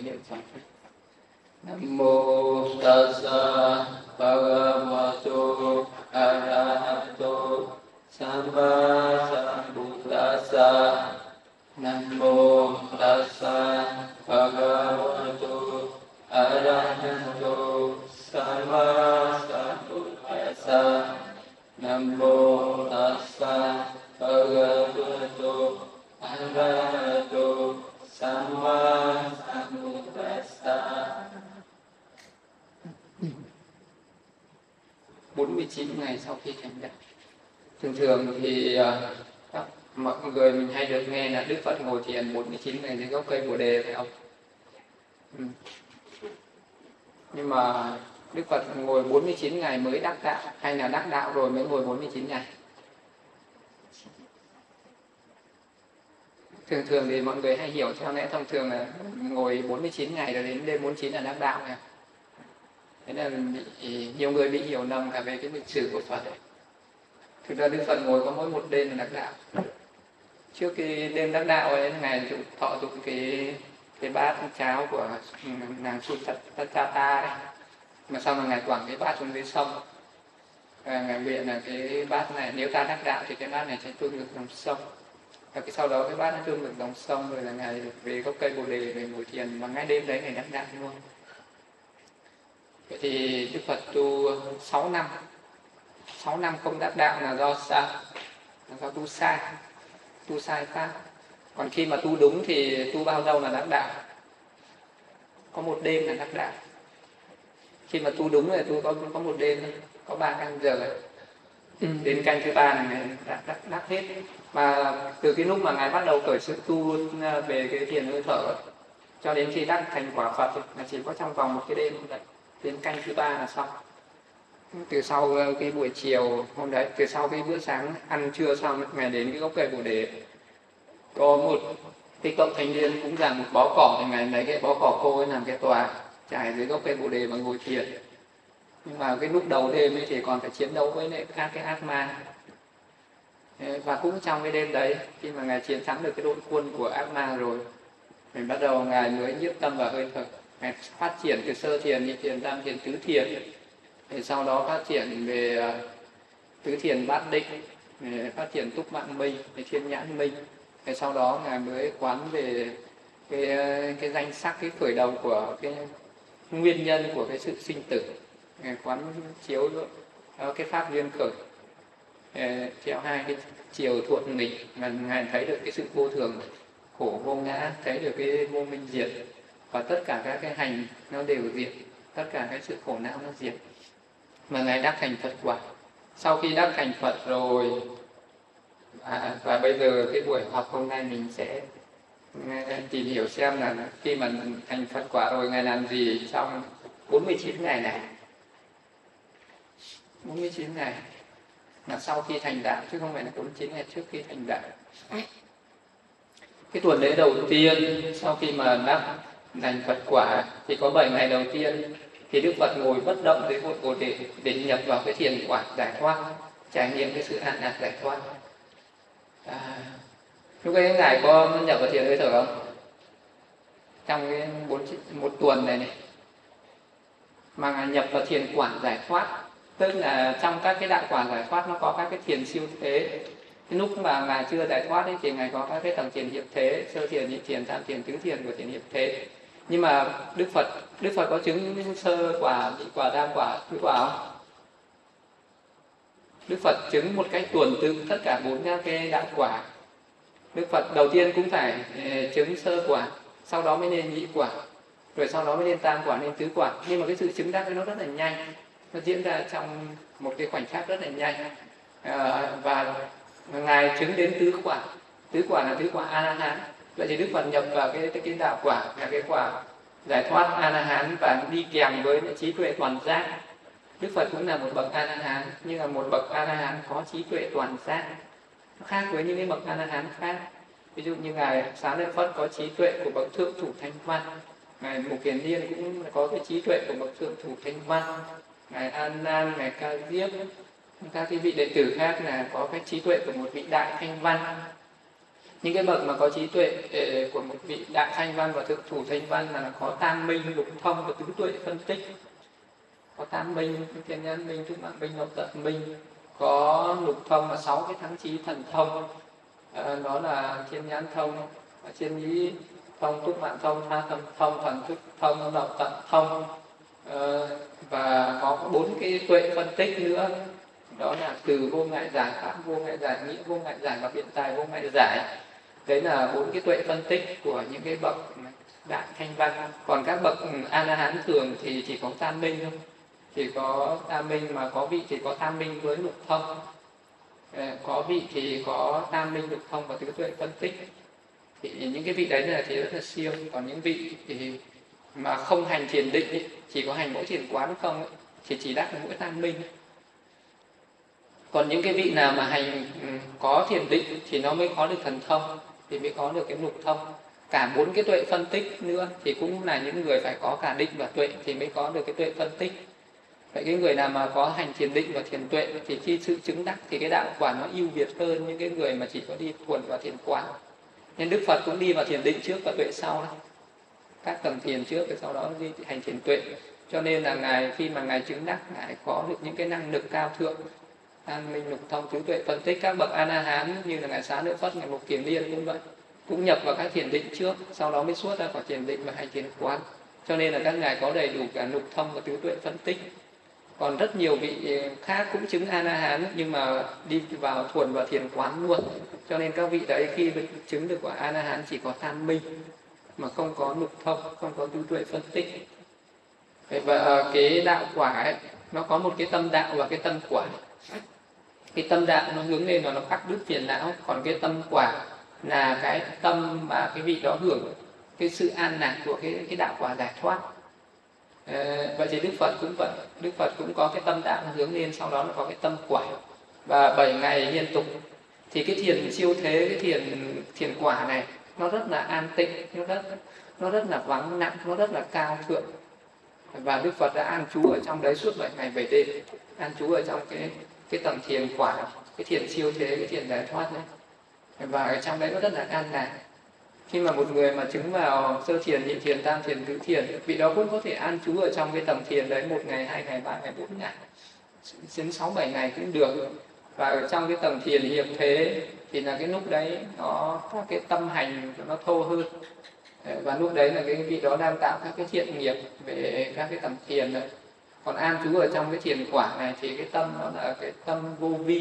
hiệu Phật. Nam mô Tassa Bhagavato Arahato Samma Sambuddhassa. Nam mô Tassa Bhagavato Arahato Samma Sambuddhassa. Nam mô Tassa Bhagavato Arahato Samma Sambuddhassa. 49 ngày sau khi thành đạo. Thường thì mọi người mình hay được nghe là Đức Phật ngồi thiền 49 ngày dưới gốc cây Bồ Đề, phải không? Nhưng mà Đức Phật ngồi 49 ngày mới đắc đạo, hay là đắc đạo rồi mới ngồi 49 ngày? Thường thì mọi người hay hiểu theo lẽ thông thường là ngồi 49 ngày rồi đến đêm 49 là đắc đạo này. Thế là nhiều người bị hiểu lầm cả về cái lịch sử của Phật ấy. Thực ra Đức Phật ngồi có mỗi một đêm là đắc đạo. Trước cái đêm đắc đạo ấy, Ngài thọ dụng cái bát cháo của nàng Suttata đấy. Mà sau là Ngài quẳng cái bát xuống dưới sông. Ngài nguyện là cái bát này, nếu ta đắc đạo thì cái bát này sẽ tuôn ngược dòng sông. Và sau đó cái bát nó tuôn ngược dòng sông, rồi là Ngài về gốc cây Bồ Đề về ngồi thiền, và ngay đêm đấy Ngài đắc đạo luôn. Vậy thì Đức Phật tu 6 năm. 6 năm không đắc đạo là do sao? Là do tu sai pháp. Còn khi mà tu đúng thì tu bao lâu là đắc đạo? Có một đêm là đắc đạo. Khi mà tu đúng thì tu có một đêm thôi, có 3 canh giờ ấy. Đến canh thứ 3 là Ngài đắc hết. Mà từ cái lúc mà Ngài bắt đầu khởi sự tu về cái thiền hơi thở cho đến khi đắc thành quả Phật là chỉ có trong vòng một cái đêm thôi. Đến canh thứ 3 là xong. Từ sau cái buổi chiều hôm đấy, từ sau cái bữa sáng ăn trưa xong, Ngài đến cái gốc cây Bồ Đề, có một cái cậu thanh niên cũng giằng một bó cỏ, thì Ngài lấy cái bó cỏ khô ấy làm cái tòa trải dưới gốc cây Bồ Đề và ngồi thiền. Nhưng mà cái lúc đầu đêm ấy thì còn phải chiến đấu với các cái ác ma. Và cũng trong cái đêm đấy, khi mà Ngài chiến thắng được cái đội quân của ác ma rồi, mình bắt đầu Ngài mới nhiếp tâm vào hơi thở. Ngài phát triển từ sơ thiền, nhị thiền, tam thiền, tứ thiền. Thì sau đó phát triển về tứ thiền bát định, phát triển túc mạng minh, thiên nhãn minh. Thì sau đó Ngài mới quán về cái danh sắc, cái khởi đầu của cái nguyên nhân của cái sự sinh tử. Ngài quán chiếu cái pháp duyên khởi theo hai cái chiều thuận nghịch, mà Ngài thấy được cái sự vô thường, khổ vô ngã, thấy được cái vô minh diệt, và tất cả các cái hành nó đều diệt, tất cả cái sự khổ não nó diệt, mà Ngài đắc thành Phật quả. Sau khi đắc thành Phật rồi, và bây giờ cái buổi học hôm nay mình sẽ tìm hiểu xem là khi mà thành Phật quả rồi Ngài làm gì trong 49 ngày này. 49 ngày là sau khi thành đạo, chứ không phải là 49 ngày trước khi thành đạo. Cái tuần lễ đầu tiên sau khi mà đắc thành Phật quả thì có 7 ngày đầu tiên thì Đức Phật ngồi bất động dưới cội Bồ Đề để nhập vào cái thiền quả giải thoát, trải nghiệm cái sự an lạc giải thoát. Lúc ấy Ngài có nhập vào thiền hơi thở không? Trong cái một tuần này mà Ngài nhập vào thiền quả giải thoát, tức là trong các cái đạo quả giải thoát nó có các cái thiền siêu thế. Cái lúc mà Ngài chưa giải thoát ấy, thì Ngài có các cái tầng thiền hiệp thế, sơ thiền, nhị thiền, tam thiền, tứ thiền của thiền hiệp thế. Nhưng mà Đức Phật có chứng sơ quả, nhị quả, tam quả, tứ quả không? Đức Phật chứng một cách tuần tự tất cả 4 các cái đạo quả. Đức Phật đầu tiên cũng phải chứng sơ quả, sau đó mới lên nhị quả, rồi sau đó mới lên tam quả, lên tứ quả. Nhưng mà cái sự chứng đắc nó rất là nhanh, nó diễn ra trong một cái khoảnh khắc rất là nhanh. Và Ngài chứng đến tứ quả. Tứ quả là tứ quả A-la-hán. Vậy thì Đức Phật nhập vào cái đạo quả là cái quả giải thoát A-la-hán, và đi kèm với trí tuệ toàn giác. Đức Phật cũng là một bậc A-la-hán, nhưng là một bậc A-la-hán có trí tuệ toàn giác, nó khác với những cái bậc A-la-hán khác. Ví dụ như Ngài Xá Lợi Phất có trí tuệ của bậc thượng thủ thanh văn, Ngài Mục Kiền Liên cũng có cái trí tuệ của bậc thượng thủ thanh văn, Ngài An Nan, Ngài Ca Diếp, các cái vị đệ tử khác là có cái trí tuệ của một vị đại thanh văn. Những cái bậc mà có trí tuệ của một vị đại thanh văn và thượng thủ thanh văn là có tam minh, lục thông và tứ tuệ phân tích. Có tam minh, thiên nhãn minh, túc mạng minh, độc tận minh. Có lục thông là 6 cái thắng trí thần thông, đó là thiên nhãn thông, chiên nhĩ thông, túc mạng thông, tha tâm thông, thần thức thông, độc tận thông. Và có 4 cái tuệ phân tích nữa, đó là từ vô ngại giải, pháp vô ngại giải, nghĩa vô ngại giải và biện tài vô ngại giải. Đấy là 4 cái tuệ phân tích của những cái bậc đại thanh văn. Còn các bậc A La Hán thường thì chỉ có tam minh thôi, chỉ có tam minh, mà có vị thì có tam minh với lục thông, có vị thì có tam minh, lục thông và tứ tuệ phân tích. Thì những cái vị đấy là thì rất là siêu. Còn những vị thì mà không hành thiền định ấy, chỉ có hành mỗi thiền quán không ấy, thì chỉ đắc được mỗi tam minh. Còn những cái vị nào mà hành có thiền định thì nó mới có được thần thông, thì mới có được cái lục thông. Cả 4 cái tuệ phân tích nữa thì cũng là những người phải có cả định và tuệ thì mới có được cái tuệ phân tích. Vậy cái người nào mà có hành thiền định và thiền tuệ thì khi sự chứng đắc thì cái đạo quả nó ưu việt hơn những cái người mà chỉ có đi thuần vào thiền quán. Nên Đức Phật cũng đi vào thiền định trước và tuệ sau đó. Các tầng thiền trước rồi sau đó đi hành thiền tuệ. Cho nên là Ngài khi mà Ngài chứng đắc, Ngài có được những cái năng lực cao thượng, an minh, lục thông, tứ tuệ phân tích. Các bậc A La Hán như là Ngài Xá Lợi Phất, Ngài Mục Kiền Liên cũng vậy, cũng nhập vào các thiền định trước, sau đó mới xuất ra khỏi thiền định và hành thiền quán. Cho nên là các ngài có đầy đủ cả lục thông và tứ tuệ phân tích. Còn rất nhiều vị khác cũng chứng A La Hán nhưng mà đi vào thuần vào thiền quán luôn. Cho nên các vị đấy khi chứng được quả A La Hán chỉ có tam minh mà không có lục thông, không có tứ tuệ phân tích. Và cái đạo quả ấy, nó có một cái tâm đạo và cái tâm quả. Cái tâm đạo nó hướng lên là nó khắc đứt phiền não, còn cái tâm quả là cái tâm mà cái vị đó hưởng cái sự an lạc của cái đạo quả giải thoát. Vậy thì Đức Phật cũng vậy, Đức Phật cũng có cái tâm đạo hướng lên, sau đó nó có cái tâm quả. Và 7 ngày liên tục thì cái thiền siêu thế, cái thiền quả này nó rất là an tịnh, nó rất là vắng lặng, nó rất là cao thượng. Và Đức Phật đã an trú ở trong đấy suốt 7 ngày 7 đêm, an trú ở trong cái tầng thiền quả, cái thiền siêu thế, cái thiền giải thoát này. Và ở trong đấy nó rất là an lạc. Khi mà một người mà chứng vào sơ thiền, nhị thiền, tam thiền, tứ thiền, vị đó cũng có thể an trú ở trong cái tầng thiền đấy 1 ngày, 2 ngày, 3 ngày, 4 ngày, đến 6, 7 ngày cũng được. Và ở trong cái tầng thiền hiệp thế thì là cái lúc đấy nó có cái tâm hành nó thô hơn. Và lúc đấy là cái vị đó đang tạo các cái thiện nghiệp về các cái tầng thiền đấy. Còn an trú ở trong cái thiền quả này thì cái tâm nó là cái tâm vô vi.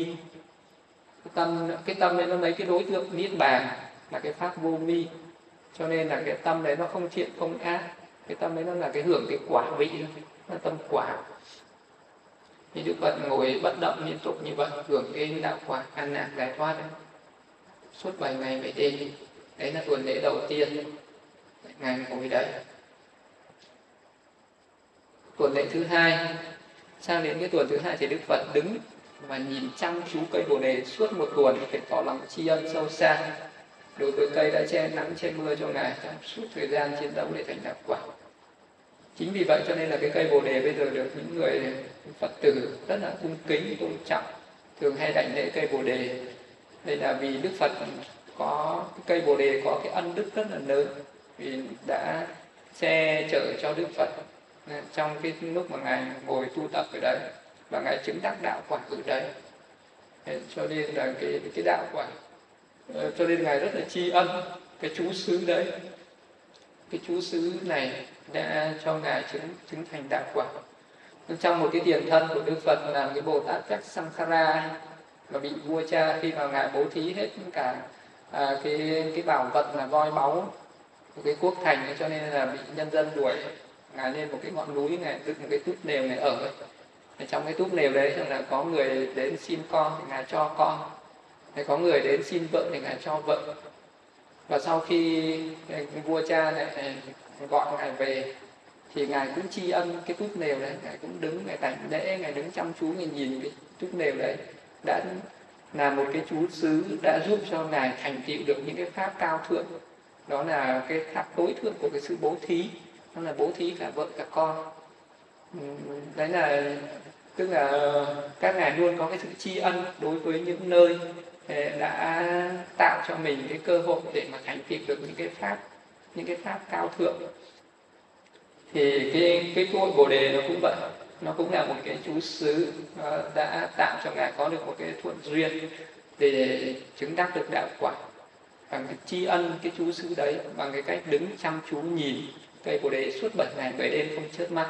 Cái tâm đấy nó lấy cái đối tượng niết bàn là cái pháp vô vi. Cho nên là cái tâm đấy nó không thiện không ác. Cái tâm đấy nó là cái hưởng cái quả vị, nó là tâm quả. Thì Đức Phật ngồi bất động liên tục như vậy, hưởng cái đạo quả an lạc giải thoát đấy, suốt 7 ngày 7 đêm. Đấy là tuần lễ đầu tiên Ngài ngồi đấy. Tuần lễ thứ hai, sang đến cái tuần thứ hai thì Đức Phật đứng và nhìn chăm chú cây Bồ Đề suốt một tuần, phải tỏ lòng tri ân sâu xa đối với cây đã che nắng che mưa cho Ngài trong suốt thời gian chiến đấu để thành đạo quả. Chính vì vậy cho nên là cái cây Bồ Đề bây giờ được những người Phật tử rất là cung kính, tôn trọng, thường hay đảnh lễ cây Bồ Đề. Đây là vì Đức Phật có cái cây Bồ Đề có cái ân đức rất là lớn, vì đã che chở cho Đức Phật trong cái lúc mà Ngài ngồi tu tập ở đấy và Ngài chứng đắc đạo quả ở đấy. Cho nên là cái đạo quả, cho nên Ngài rất là tri ân cái chú xứ đấy. Cái chú xứ này đã cho Ngài chứng thành đạo quả. Trong một cái tiền thân của Đức Phật là cái Bồ Tát Chắc Sankhara mà bị vua cha khi mà Ngài bố thí hết cả cái bảo vật là voi báu của cái quốc thành ấy, cho nên là bị nhân dân đuổi. Ngài lên một cái ngọn núi, Ngài dựng một cái túp lều này ở ấy. Trong cái túp lều đấy là có người đến xin con thì Ngài cho con, có người đến xin vợ thì Ngài cho vợ. Và sau khi vua cha lại gọi Ngài về thì Ngài cũng tri ân cái túp lều đấy, Ngài cũng đứng, Ngài đảnh lễ, Ngài đứng chăm chú, Ngài nhìn cái túp lều đấy, đã là một cái chú xứ đã giúp cho Ngài thành tựu được những cái pháp cao thượng. Đó là cái pháp tối thượng của cái sự bố thí, đó là bố thí cả vợ cả con. Đấy là Tức là các ngài luôn có cái sự tri ân đối với những nơi đã tạo cho mình cái cơ hội để mà thành tựu được những cái pháp cao thượng. Thì cái cơ hội Bồ đề nó cũng vậy, nó cũng là một cái chú xứ đã tạo cho ngài có được một cái thuận duyên để chứng đắc được đạo quả. Bằng cái tri ân cái chú xứ đấy, bằng cái cách đứng chăm chú nhìn cây Bồ đề suốt 7 ngày 7 đêm không chớp mắt.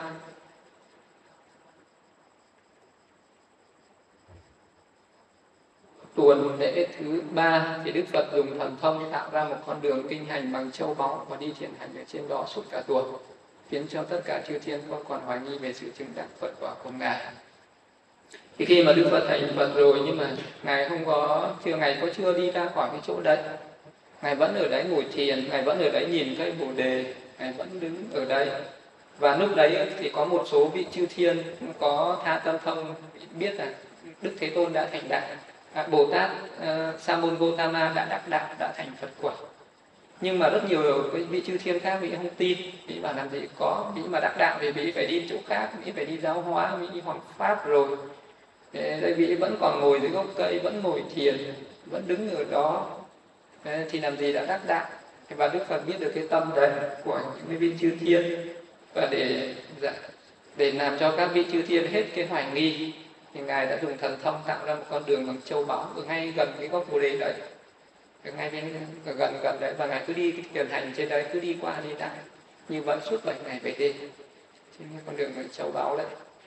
Tuần lễ thứ 3 thì Đức Phật dùng thần thông tạo ra một con đường kinh hành bằng châu báu và đi thiền hành ở trên đó suốt cả tuần, khiến cho tất cả chư thiên không còn hoài nghi về sự chứng đắc Phật quả của ngài. Thì khi mà Đức Phật thành Phật rồi, nhưng mà ngài ngài chưa đi ra khỏi cái chỗ đấy, ngài vẫn ở đấy ngồi thiền, ngài vẫn ở đấy nhìn cây Bồ đề, ngài vẫn đứng ở đấy. Và lúc đấy thì có một số vị chư thiên có tha tâm thông biết là Đức Thế Tôn đã thành đạo, Bồ Tát Sa môn Gotama đã đắc đạo, đã thành Phật quả. Nhưng mà rất nhiều cái vị chư thiên khác vị không tin, vị bảo làm gì có, vị mà đắc đạo thì vị phải đi chỗ khác, vị phải đi giáo hóa, vị đi hoằng pháp rồi. Đây vị vẫn còn ngồi dưới gốc cây, vẫn ngồi thiền, vẫn đứng ở đó, thì làm gì đã đắc đạo. Và Đức Phật biết được cái tâm đấy của những vị chư thiên, và để làm cho các vị chư thiên hết cái hoài nghi, thì ngài đã dùng thần thông tạo ra một con đường bằng châu báu ở ngay gần cái gốc Bồ đề đấy, ở ngay bên gần đấy, và ngài cứ đi cái thiền hành trên đấy, cứ đi qua đi lại như vậy suốt 7 ngày 7 đêm trên cái con đường bằng châu báu đấy.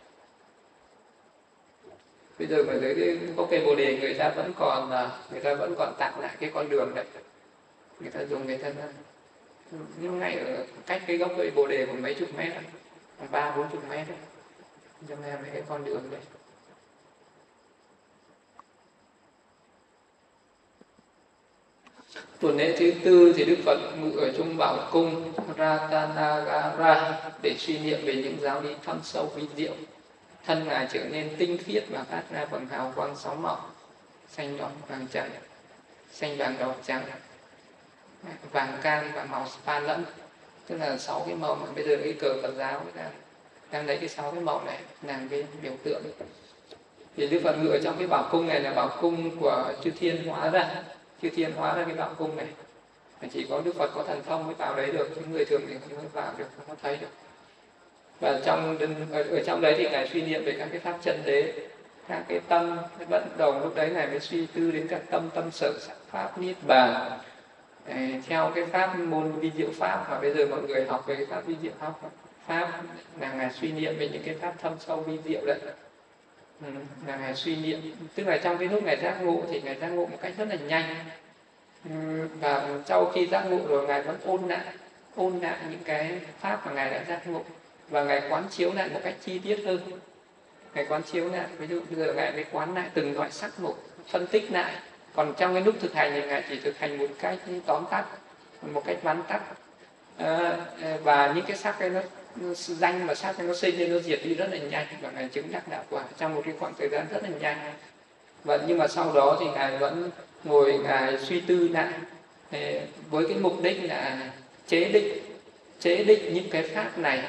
Bây giờ mà dưới cái gốc cây Bồ đề người ta vẫn còn tạo lại cái con đường đấy, người ta nhưng ngay ở cách cái gốc cây Bồ đề còn mấy chục mét, 30-40 mét đấy, cho nên mấy cái con đường đấy. Tuần lễ thứ 4 thì Đức Phật ngự ở trong bảo cung Ratanagara để suy niệm về những giáo lý thâm sâu vi diệu. Thân ngài trở nên tinh khiết và phát ra bằng hào quang sáu màu: xanh, đỏ, vàng, trắng, xanh, vàng, đỏ, trắng, vàng cam và màu pha lẫn. Tức là 6 cái màu mà bây giờ cái cờ Phật giáo đang lấy cái 6 cái màu này làm cái biểu tượng. Thì Đức Phật ngự ở trong cái bảo cung này là bảo cung của chư thiên hóa ra cái bảo cung này. Chỉ có Đức Phật có thần thông mới vào đấy được, chứ người thường thì không vào được, không có thấy được. Và ở trong đấy thì ngài suy niệm về các cái pháp chân đế, các cái tâm, cái bắt đầu lúc đấy ngài mới suy tư đến các tâm sở sắc pháp niết bàn, theo cái pháp môn vi diệu pháp mà bây giờ mọi người học về cái pháp vi diệu pháp là ngài suy niệm về những cái pháp thâm sâu vi diệu đấy. Là ngài suy niệm, tức là trong cái lúc ngài giác ngộ thì ngài giác ngộ một cách rất là nhanh, và sau khi giác ngộ rồi ngài vẫn ôn lại những cái pháp mà ngài đã giác ngộ, và ngài quán chiếu lại một cách chi tiết hơn. Ngài quán chiếu lại, ví dụ bây giờ ngài mới quán lại từng loại sắc một, phân tích lại. Còn trong cái lúc thực hành thì ngài chỉ thực hành một cách tóm tắt, một cách vắn tắt, và những cái sắc ấy nó danh và sắc nó sinh lên, nó diệt đi rất là nhanh, và ngài chứng đắc đạo quả trong một cái khoảng thời gian rất là nhanh. Và nhưng mà sau đó thì ngài vẫn ngồi ngài suy tư lại với cái mục đích là chế định những cái pháp này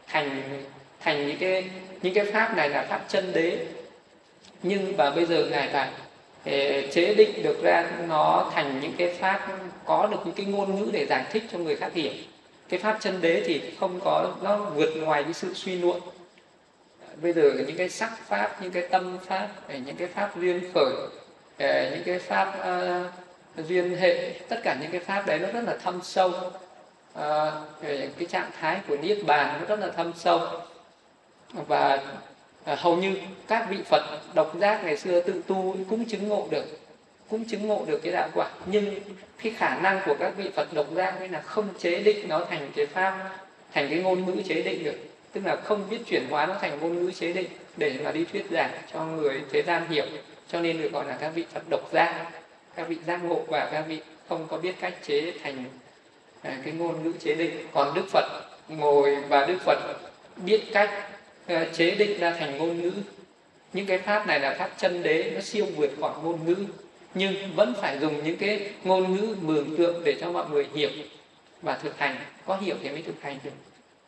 thành những cái pháp này là pháp chân đế. Nhưng mà bây giờ ngài phải chế định được ra nó thành những cái pháp có được những cái ngôn ngữ để giải thích cho người khác hiểu. Cái pháp chân đế thì không có, nó vượt ngoài cái sự suy luận. Bây giờ những cái sắc pháp, những cái tâm pháp, những cái pháp duyên khởi, những cái pháp duyên hệ, tất cả những cái pháp đấy nó rất là thâm sâu. Cái trạng thái của niết bàn nó rất là thâm sâu, và hầu như các vị Phật độc giác ngày xưa tự tu cũng chứng ngộ được cái đạo quả. Nhưng cái khả năng của các vị Phật độc giác ấy là không chế định nó thành cái pháp, thành cái ngôn ngữ chế định được, tức là không biết chuyển hóa nó thành ngôn ngữ chế định để mà đi thuyết giảng cho người thế gian hiểu. Cho nên được gọi là các vị Phật độc giác, các vị giác ngộ, và các vị không có biết cách chế thành cái ngôn ngữ chế định. Còn Đức Phật ngồi và Đức Phật biết cách chế định ra thành ngôn ngữ. Những cái pháp này là pháp chân đế, nó siêu vượt khỏi ngôn ngữ, nhưng vẫn phải dùng những cái ngôn ngữ mường tượng để cho mọi người hiểu và thực hành, có hiểu thì mới thực hành được.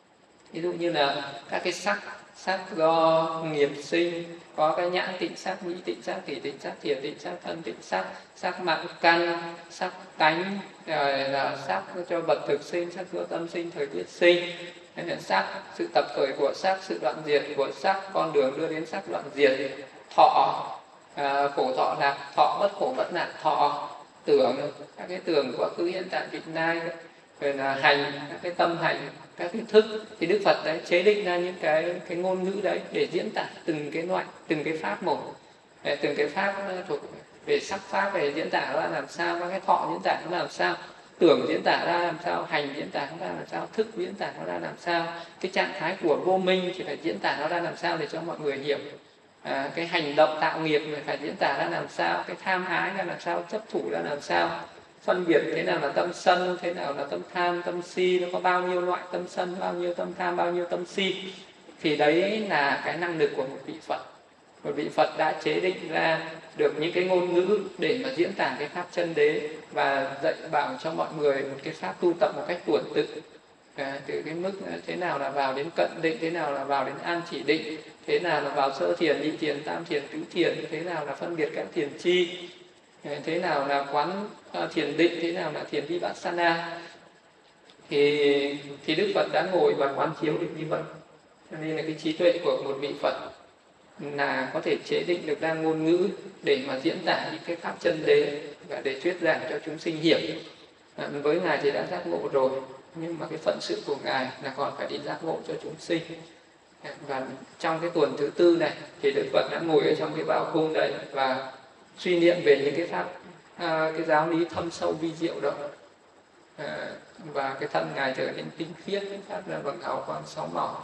Ví dụ như là các cái sắc do nghiệp sinh, có cái nhãn tịnh sắc, nhĩ tịnh sắc, tỷ tịnh sắc, thiệt tịnh sắc, thân tịnh sắc, sắc mạng căn, sắc tánh, rồi là sắc cho vật thực sinh, sắc do tâm sinh, thời tiết sinh, hay là sắc, sự tập khởi của sắc, sự đoạn diệt của sắc, con đường đưa đến sắc đoạn diệt, thọ, khổ thọ lạc thọ, bất khổ bất nạn thọ, tưởng, các cái tưởng quá khứ hiện tại vị lai, rồi là hành, các cái tâm hành, các cái thức. Thì Đức Phật đấy chế định ra những cái ngôn ngữ đấy để diễn tả từng cái loại, từng cái pháp một, từng cái pháp thuộc về sắc pháp về diễn tả ra làm sao, các cái thọ diễn tả nó làm sao, tưởng diễn tả ra làm sao, hành diễn tả nó ra làm sao, thức diễn tả nó ra làm sao, cái trạng thái của vô minh thì phải diễn tả nó ra làm sao để cho mọi người hiểu. Cái hành động tạo nghiệp phải diễn tả ra làm sao, cái tham ái ra làm sao, chấp thủ ra làm sao, phân biệt thế nào là tâm sân, thế nào là tâm tham, tâm si, nó có bao nhiêu loại tâm sân, bao nhiêu tâm tham, bao nhiêu tâm si. Thì đấy là cái năng lực của một vị Phật. Một vị Phật đã chế định ra được những cái ngôn ngữ để mà diễn tả cái pháp chân đế và dạy bảo cho mọi người một cái pháp tu tập một cách tuần tự. Từ cái mức thế nào là vào đến cận định, thế nào là vào đến an chỉ định, thế nào là vào sơ thiền, nhị thiền, tam thiền, tứ thiền, thế nào là phân biệt các thiền chi, thế nào là quán thiền định, thế nào là thiền vipassana. Thì Đức Phật đã ngồi và quán chiếu được như vậy. Cho nên là cái trí tuệ của một vị Phật là có thể chế định được ra ngôn ngữ để mà diễn tả những cái pháp chân đế và để thuyết giảng cho chúng sinh hiểu. Với Ngài thì đã giác ngộ rồi, nhưng mà cái phận sự của Ngài là còn phải đi giác ngộ cho chúng sinh. Và trong cái tuần thứ tư này thì Đức Phật đã ngồi ở trong cái bao cung đấy và suy niệm về những cái pháp, cái giáo lý thâm sâu vi diệu đó. Và cái thân Ngài trở nên tinh khiết, phát ra bằng hào quang sáu màu.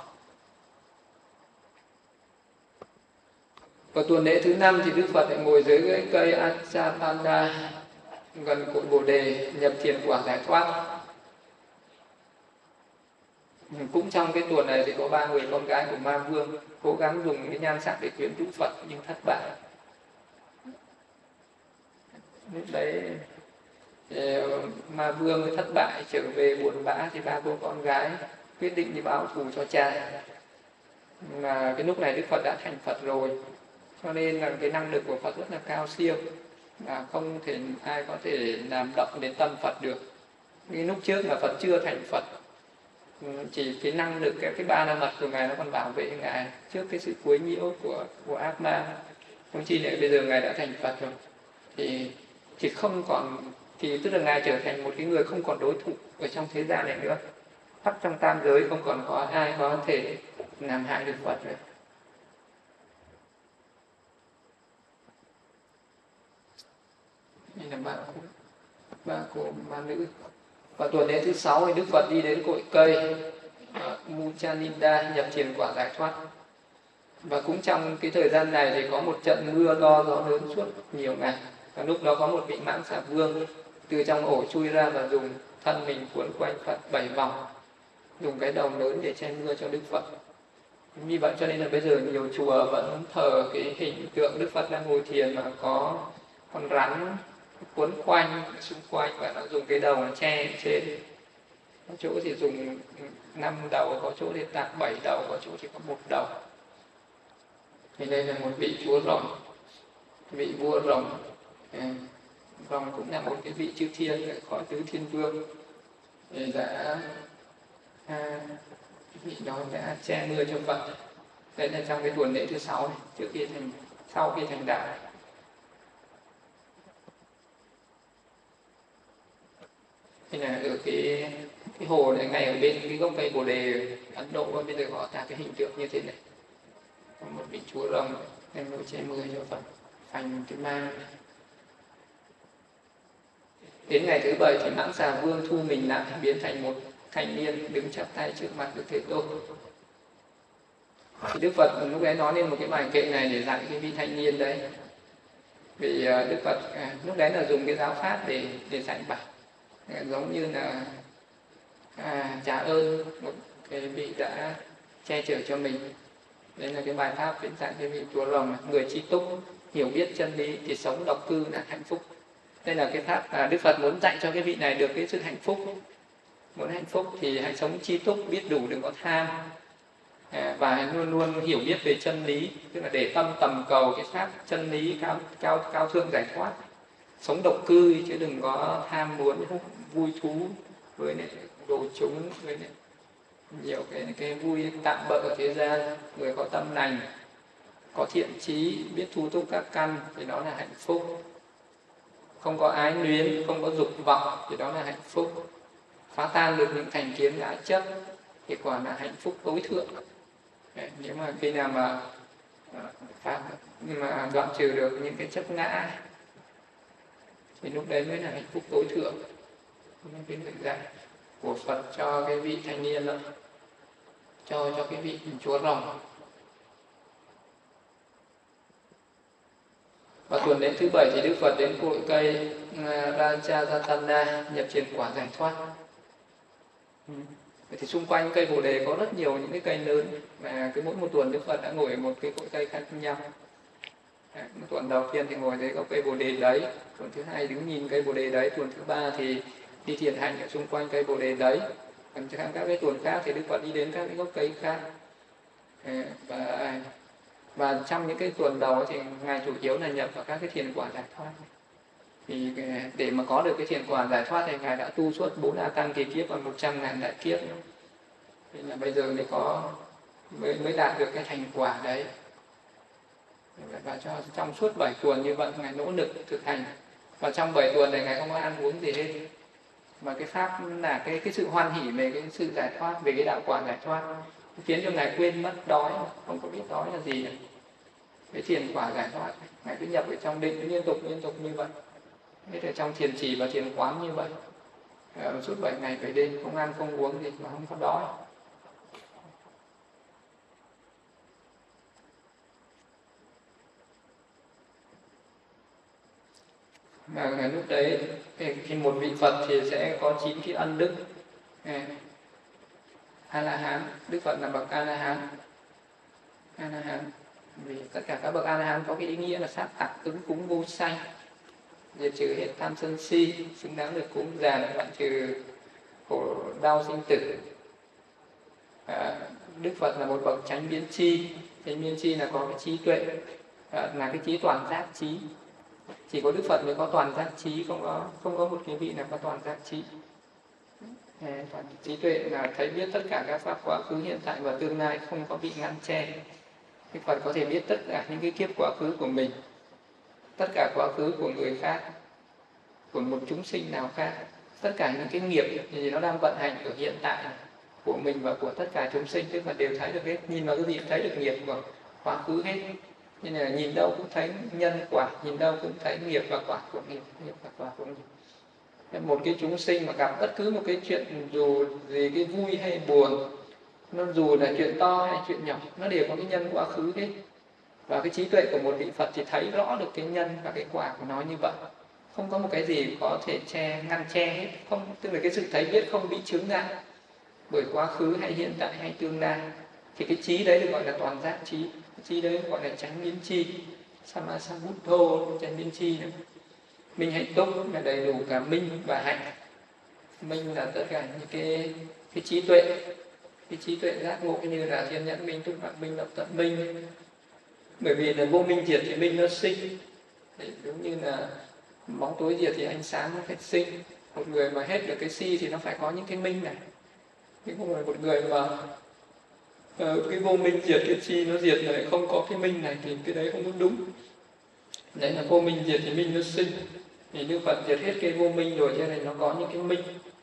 Và tuần lễ thứ 5 thì Đức Phật lại ngồi dưới cái cây Achapanda gần cội Bồ Đề, nhập thiền quả giải thoát. Cũng trong cái tuần này thì có 3 người con gái của Ma Vương cố gắng dùng cái nhan sắc để quyến rũ Phật nhưng thất bại. Lúc đấy Ma Vương thất bại trở về buồn bã thì 3 cô con gái quyết định đi báo thù cho cha. Mà cái lúc này Đức Phật đã thành Phật rồi, cho nên là cái năng lực của Phật rất là cao siêu và không thể ai có thể làm động đến tâm Phật được. Cái lúc trước là Phật chưa thành Phật, chỉ cái năng lực cái 3 la mật của Ngài nó còn bảo vệ Ngài trước cái sự quấy nhiễu của ác ma. Không chi lại bây giờ Ngài đã thành Phật rồi thì không còn, thì tức là Ngài trở thành một cái người không còn đối thủ ở trong thế gian này nữa. Khắp trong tam giới không còn có ai có thể làm hại được Phật nữa. Đây là ba cô ma nữ. Và tuần lễ thứ 6 thì Đức Phật đi đến cội cây Muchaninda, nhập thiền quả giải thoát. Và cũng trong cái thời gian này thì có một trận mưa to gió lớn suốt nhiều ngày. Và lúc đó có một vị Mãng Xà Vương từ trong ổ chui ra và dùng thân mình cuốn quanh Phật 7 vòng, dùng cái đầu lớn để che mưa cho Đức Phật. Vì vậy cho nên là bây giờ nhiều chùa vẫn thờ cái hình tượng Đức Phật đang ngồi thiền mà có con rắn cuốn quanh xung quanh và nó dùng cái đầu nó che trên. Có chỗ thì dùng 5 đầu, có chỗ thì tạc 7 đầu, có chỗ chỉ có 1 đầu. Thì đây là một vị chúa rồng, vị vua rồng. Rồng cũng là một cái vị chư thiên, khỏi tứ thiên vương. Thì vị đó đã che mưa cho Phật. Đây là trong cái tuần lễ thứ 6 này, sau khi thành đạo. Thế là ở cái hồ này, ngay ở bên cái gốc cây Bồ Đề Ấn Độ, bây giờ họ tạo cái hình tượng như thế này. Có một vị chúa rồng đem nỗi che mưa cho Phật, thành cái ma. Đến ngày thứ 7 thì Mãng Xà Vương thu mình lại, biến thành một thanh niên đứng chắp tay trước mặt Đức Thế Tôn. Thì Đức Phật lúc đấy nói lên một cái bài kệ này để dạy cái vị thanh niên đấy. Vì Đức Phật lúc đấy là dùng cái giáo pháp để dạy bảo, giống như là trả ơn một cái vị đã che chở cho mình. Đây là cái bài pháp viết dạy cái vị chúa rồng, người chi túc hiểu biết chân lý thì sống độc cư là hạnh phúc. Đây là cái pháp Đức Phật muốn dạy cho cái vị này được cái sự hạnh phúc. Muốn hạnh phúc thì hãy sống chi túc, biết đủ, đừng có tham, và hãy luôn luôn hiểu biết về chân lý, tức là để tâm tầm cầu cái pháp chân lý cao thượng giải thoát. Sống độc cư chứ đừng có tham muốn vui thú với đồ chúng, với nhiều cái vui tạm bợ ở thế gian. Người có tâm lành, có thiện chí, biết thu thúc các căn thì đó là hạnh phúc. Không có ái luyến, không có dục vọng thì đó là hạnh phúc. Phá tan được những thành kiến ngã chấp thì quả là hạnh phúc tối thượng. Nếu mà khi nào mà đoạn trừ được những cái chấp ngã thì lúc đấy mới là hạnh phúc tối thượng. Nên cái lời dạy của Phật cho cái vị thanh niên đó, cho cái vị chúa rồng. Và tuần lễ thứ 7 thì Đức Phật đến cội cây Rajajatana nhập thiền quả giải thoát. Vậy thì xung quanh cây Bồ Đề có rất nhiều những cái cây lớn, và cứ mỗi một tuần Đức Phật đã ngồi ở một cái cội cây khác nhau. Một tuần đầu tiên thì ngồi thấy có cây Bồ Đề đấy, tuần thứ hai đứng nhìn cây Bồ Đề đấy, tuần thứ ba thì đi thiền hành ở xung quanh cây Bồ Đề đấy. Còn các cái tuần khác thì Đức Phật đi đến các cái gốc cây khác. Và trong những cái tuần đầu thì Ngài chủ yếu là nhập vào các cái thiền quả giải thoát. Thì để mà có được cái thiền quả giải thoát thì Ngài đã tu suốt 4 A Tăng kỳ kiếp và 100.000 đại kiếp. Thì là bây giờ mới đạt được cái thành quả đấy. Và trong suốt 7 tuần như vậy Ngài nỗ lực thực hành. Và trong 7 tuần này Ngài không có ăn uống gì hết. Mà cái pháp là cái sự hoan hỷ về cái sự giải thoát, về cái đạo quả giải thoát, khiến cho Ngài quên mất đói, không có biết đói là gì nữa. Cái thiền quả giải thoát, Ngài cứ nhập ở trong định liên tục như vậy. Hết ở trong thiền trì và thiền quán như vậy. Suốt 7 ngày 7 đêm không ăn không uống gì mà không có đói. Và lúc đấy khi một vị Phật thì sẽ có 9 cái ân đức. A-la-hán, Đức Phật là bậc A-la-hán. Vì tất cả các bậc A-la-hán có cái ý nghĩa là sát tặc, ứng cúng vô sanh, diệt trừ hết tham sân si, xứng đáng được cúng dường, đoạn trừ khổ đau sinh tử. Đức Phật là một bậc chánh biến chi. Chánh biến chi là có cái trí tuệ, là cái trí toàn giác trí. Chỉ có Đức Phật mới có toàn giác trí, không có một cái vị nào có toàn giác trí. Toàn trí tuệ là thấy biết tất cả các pháp quá khứ, hiện tại và tương lai, không có bị ngăn che. Đức Phật có thể biết tất cả những cái kiếp quá khứ của mình, tất cả quá khứ của người khác, của một chúng sinh nào khác, tất cả những cái nghiệp thì nó đang vận hành ở hiện tại của mình và của tất cả chúng sinh. Đức Phật đều thấy được hết, nhìn vào cái gì cũng thấy được nghiệp của quá khứ hết. Nên là nhìn đâu cũng thấy nhân quả, nhìn đâu cũng thấy nghiệp và quả của nghiệp, và quả của nghiệp. Một cái chúng sinh mà gặp bất cứ một cái chuyện dù gì cái vui hay buồn, nó dù là chuyện to hay chuyện nhỏ, nó đều có cái nhân quá khứ hết. Và cái trí tuệ của một vị Phật thì thấy rõ được cái nhân và cái quả của nó như vậy. Không có một cái gì có thể ngăn che hết. Tức là cái sự thấy biết không bị chướng ngại bởi quá khứ hay hiện tại hay tương lai. Thì cái trí đấy được gọi là toàn giác trí. Cái trí đấy gọi là chánh biến chi. Samasambuddho, chánh biến chi nữa. Minh hạnh túc là đầy đủ cả minh và hạnh. Minh là tất cả những cái trí tuệ. Cái trí tuệ giác ngộ như là thiên nhãn minh, túc mạng minh, lập tận minh. Bởi vì là vô minh diệt thì minh nó sinh. Giống như là bóng tối diệt thì ánh sáng nó phải sinh. Một người mà hết được cái si thì nó phải có những cái minh này. Một người mà cái vô minh diệt, cái si nó diệt lại không có cái minh này thì cái đấy không có đúng. Đấy là vô minh diệt thì minh nó sinh. Thì Đức Phật diệt hết cái vô minh rồi, cho nên nó có những cái minh.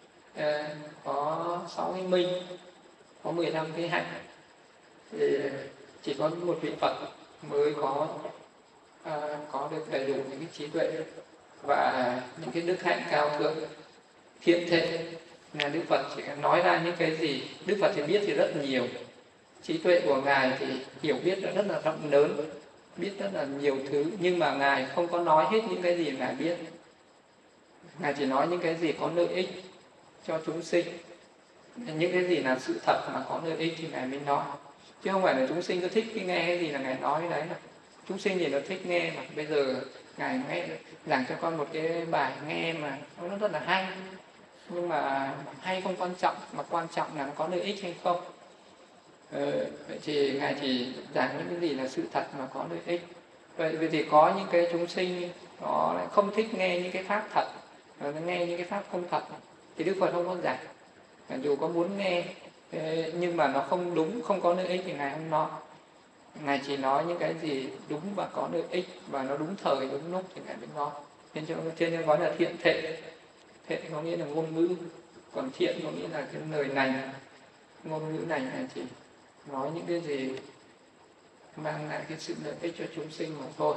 Có 6 cái minh, có 15 cái hạnh. Thì chỉ có một vị Phật mới có được đầy đủ những cái trí tuệ và những cái đức hạnh cao thượng thiện thể. Là Đức Phật chỉ nói ra những cái gì Đức Phật thì biết thì rất nhiều. Trí tuệ của Ngài thì hiểu biết rất là rộng lớn, biết rất là nhiều thứ, nhưng mà Ngài không có nói hết những cái gì Ngài biết. Ngài chỉ nói những cái gì có lợi ích cho chúng sinh, những cái gì là sự thật mà có lợi ích thì Ngài mới nói. Chứ không phải là chúng sinh cứ thích cái nghe cái gì là Ngài nói cái đấy. Chúng sinh thì nó thích nghe mà. Bây giờ Ngài giảng cho con một cái bài nghe mà nó rất là hay. Nhưng mà hay không quan trọng, mà quan trọng là nó có lợi ích hay không. Vậy thì Ngài chỉ giảng những cái gì là sự thật mà có lợi ích. Vậy thì có những cái chúng sinh nó lại không thích nghe những cái pháp thật, nó nghe những cái pháp không thật, thì Đức Phật không có giảng. Dù có muốn nghe nhưng mà nó không đúng, không có lợi ích thì Ngài không nói. Ngài chỉ nói những cái gì đúng và có lợi ích và nó đúng thời, đúng lúc thì Ngài mới nói. Nên gọi là thiện thệ. Thệ có nghĩa là ngôn ngữ, còn thiện có nghĩa là cái lời này, ngôn ngữ này chỉ nói những cái gì mang lại cái sự lợi ích cho chúng sinh mà thôi.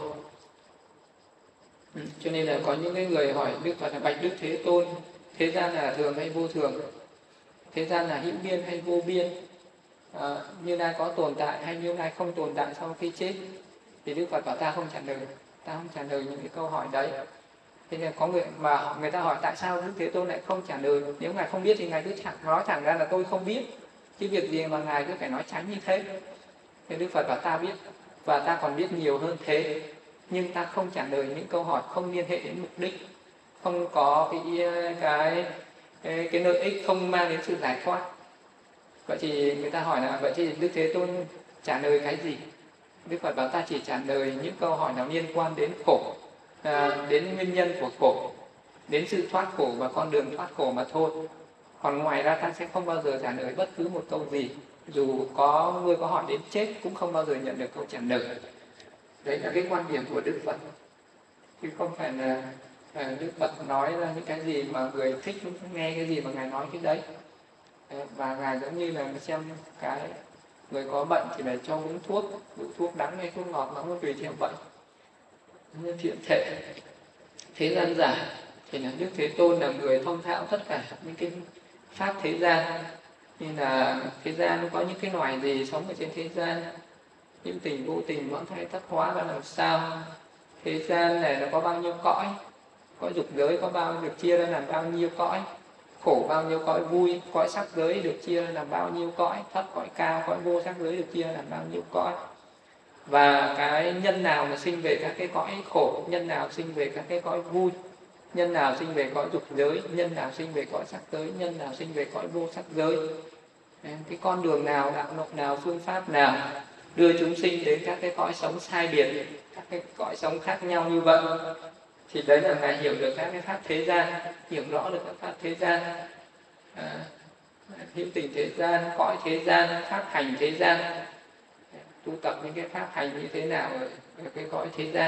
Cho nên là có những cái người hỏi Đức Phật là: bạch Đức Thế Tôn, thế gian là thường hay vô thường? Thế gian là hữu biên hay vô biên? Như Lai có tồn tại hay Như Lai không tồn tại sau khi chết? Thì Đức Phật bảo ta không trả lời, ta không trả lời những cái câu hỏi đấy. Thế nên có người ta hỏi tại sao Đức Thế Tôn lại không trả lời? Nếu Ngài không biết thì Ngài cứ nói thẳng ra là tôi không biết, chứ việc gì mà Ngài cứ phải nói tránh như thế. Thế Đức Phật bảo ta biết, và ta còn biết nhiều hơn thế, nhưng ta không trả lời những câu hỏi không liên hệ đến mục đích, không có cái lợi ích, không mang đến sự giải thoát. Vậy thì người ta hỏi là vậy thì Đức Thế Tôn trả lời cái gì? Đức Phật bảo ta chỉ trả lời những câu hỏi nào liên quan đến khổ, đến nguyên nhân của khổ, đến sự thoát khổ và con đường thoát khổ mà thôi. Còn ngoài ra ta sẽ không bao giờ trả lời bất cứ một câu gì. Dù có người có hỏi đến chết cũng không bao giờ nhận được câu trả lời. Đấy là cái quan điểm của Đức Phật, chứ không phải là Đức Phật nói ra những cái gì mà người thích nghe cái gì mà Ngài nói cái đấy. Và Ngài giống như là xem cái người có bệnh thì phải cho uống thuốc, thuốc đắng hay thuốc ngọt nó cũng tùy theo bệnh. Như thiện thệ, thế gian giả thì là Đức Thế Tôn là người thông thạo tất cả những cái pháp thế gian. Như là thế gian có những cái loài gì sống ở trên thế gian, những tình vô tình vẫn thay thất hóa ra làm sao, thế gian này nó có bao nhiêu cõi, cõi dục giới có được chia ra làm bao nhiêu cõi, khổ bao nhiêu cõi vui, cõi sắc giới được chia ra làm bao nhiêu cõi, thấp cõi cao, cõi vô sắc giới được chia ra làm bao nhiêu cõi, và cái nhân nào mà sinh về các cái cõi khổ, nhân nào sinh về các cái cõi vui, nhân nào sinh về cõi dục giới, nhân nào sinh về cõi sắc giới, nhân nào sinh về cõi vô sắc giới. Cái con đường nào, đạo lộ nào, phương pháp nào đưa chúng sinh đến các cái cõi sống sai biệt, các cái cõi sống khác nhau như vậy, thì đấy là Ngài hiểu được các cái pháp thế gian, hiểu rõ được các pháp thế gian, hữu tình thế gian, cõi thế gian, pháp hành thế gian, tu tập những cái pháp hành như thế nào ở cái cõi thế gian.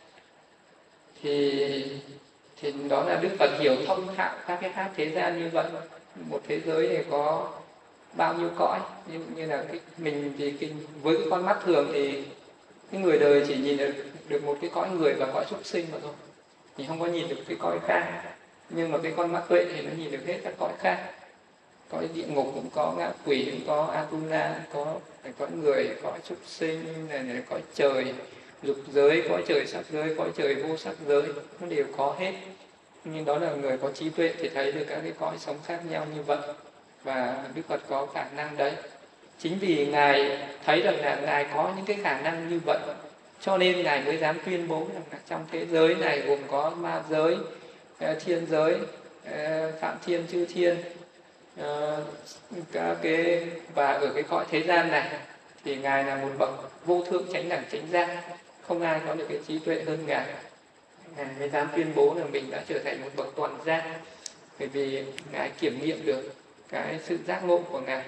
Thì đó là Đức Phật hiểu thông thạo các cái pháp thế gian như vậy. Một thế giới này có bao nhiêu cõi, như là mình thì với cái con mắt thường thì cái người đời chỉ nhìn được một cái cõi người và cõi súc sinh mà thôi, thì không có nhìn được cái cõi khác. Nhưng mà cái con mắt tuệ thì nó nhìn được hết các cõi khác. Cõi địa ngục cũng có, ngạ quỷ cũng có, Atula có, cõi người, cõi súc sinh, này cõi trời, dục giới, cõi trời sắc giới, cõi trời vô sắc giới, nó đều có hết. Nhưng đó là người có trí tuệ thì thấy được các cái cõi sống khác nhau như vậy, và Đức Phật có khả năng đấy. Chính vì Ngài thấy rằng là Ngài có những cái khả năng như vậy, cho nên Ngài mới dám tuyên bố rằng là trong thế giới này gồm có ma giới, thiên giới, phạm thiên, chư thiên, và ở cái cõi thế gian này thì Ngài là một bậc vô thượng chánh đẳng chánh giác, không ai có được cái trí tuệ hơn Ngài. Ngài mới dám tuyên bố rằng mình đã trở thành một bậc toàn giác, bởi vì Ngài kiểm nghiệm được cái sự giác ngộ của Ngài.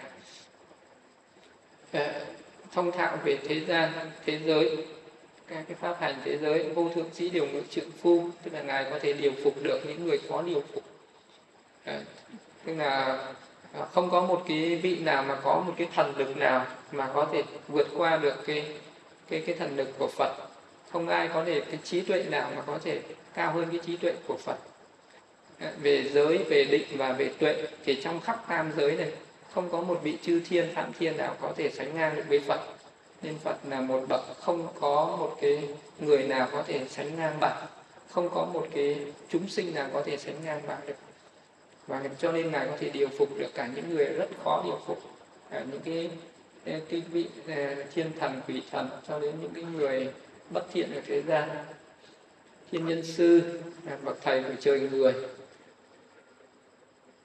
Thông thạo về thế gian, thế giới, các cái pháp hành thế giới, vô thượng sĩ điều ngự trượng phu, tức là Ngài có thể điều phục được những người khó điều phục. Tức là không có một cái vị nào mà có một cái thần lực nào mà có thể vượt qua được cái thần lực của Phật. Không ai có thể cái trí tuệ nào mà có thể cao hơn cái trí tuệ của Phật. Về giới, về định và về tuệ thì trong khắp tam giới này không có một vị chư thiên, phạm thiên nào có thể sánh ngang được với Phật. Nên Phật là một bậc không có một cái người nào có thể sánh ngang bằng, không có một cái chúng sinh nào có thể sánh ngang bằng được. Và cho nên Ngài có thể điều phục được cả những người rất khó điều phục, những cái vị thiên thần, quỷ thần, cho đến những cái người bất thiện ở thế gian. Thiên nhân sư là bậc thầy của trời người.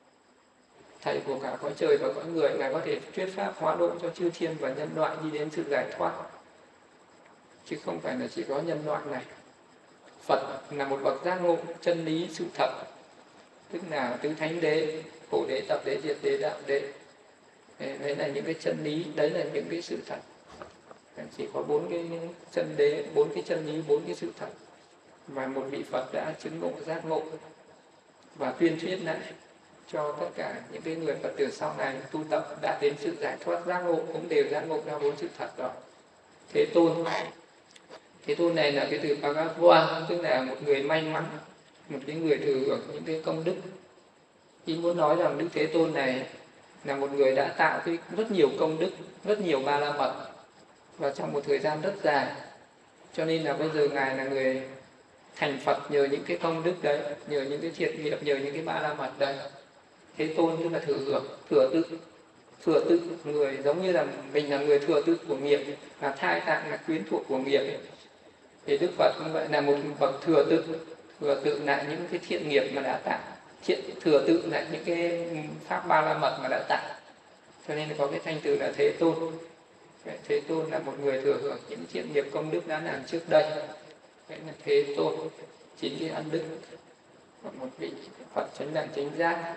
thầy của cả cõi trời và cõi người, ngài có thể thuyết pháp hóa độ cho chư thiên và nhân loại đi đến sự giải thoát, chứ không phải là chỉ có nhân loại này. Phật là một bậc giác ngộ chân lý sự thật, tức là tứ thánh đế, khổ đế, tập đế, diệt đế, đạo đế. Đấy là những cái chân lý, đấy là những cái sự thật. Chỉ có 4 cái chân đế, 4 cái chân lý, 4 cái sự thật. Và một vị Phật đã chứng ngộ giác ngộ và tuyên thuyết lại cho tất cả những cái người Phật tử sau này tu tập đã đến sự giải thoát giác ngộ cũng đều giác ngộ ra 4 sự thật đó. Thế Tôn này là cái từ Bhagava, tức là một người may mắn, một cái người thừa hưởng những cái công đức. Ý muốn nói rằng Đức Thế Tôn này là một người đã tạo rất nhiều công đức, rất nhiều ba la mật và trong một thời gian rất dài. Cho nên là bây giờ ngài là người thành Phật nhờ những cái công đức đấy, nhờ những cái thiện nghiệp, nhờ những cái ba la mật đấy. Thế Tôn tức là thừa hưởng, thừa tự người, giống như là mình là người thừa tự của nghiệp, là thai tạng, là quyến thuộc của nghiệp ấy. Thì Đức Phật cũng vậy, là một bậc thừa tự lại những cái thiện nghiệp mà đã tạo, thừa tự lại những cái pháp ba la mật mà đã tạo, cho nên có cái thanh từ là Thế Tôn. Thế Tôn là một người thừa hưởng những thiện nghiệp công đức đã làm trước đây, vậy là Thế Tôn, chính cái ân đức. Còn một vị Phật chánh đẳng chánh giác.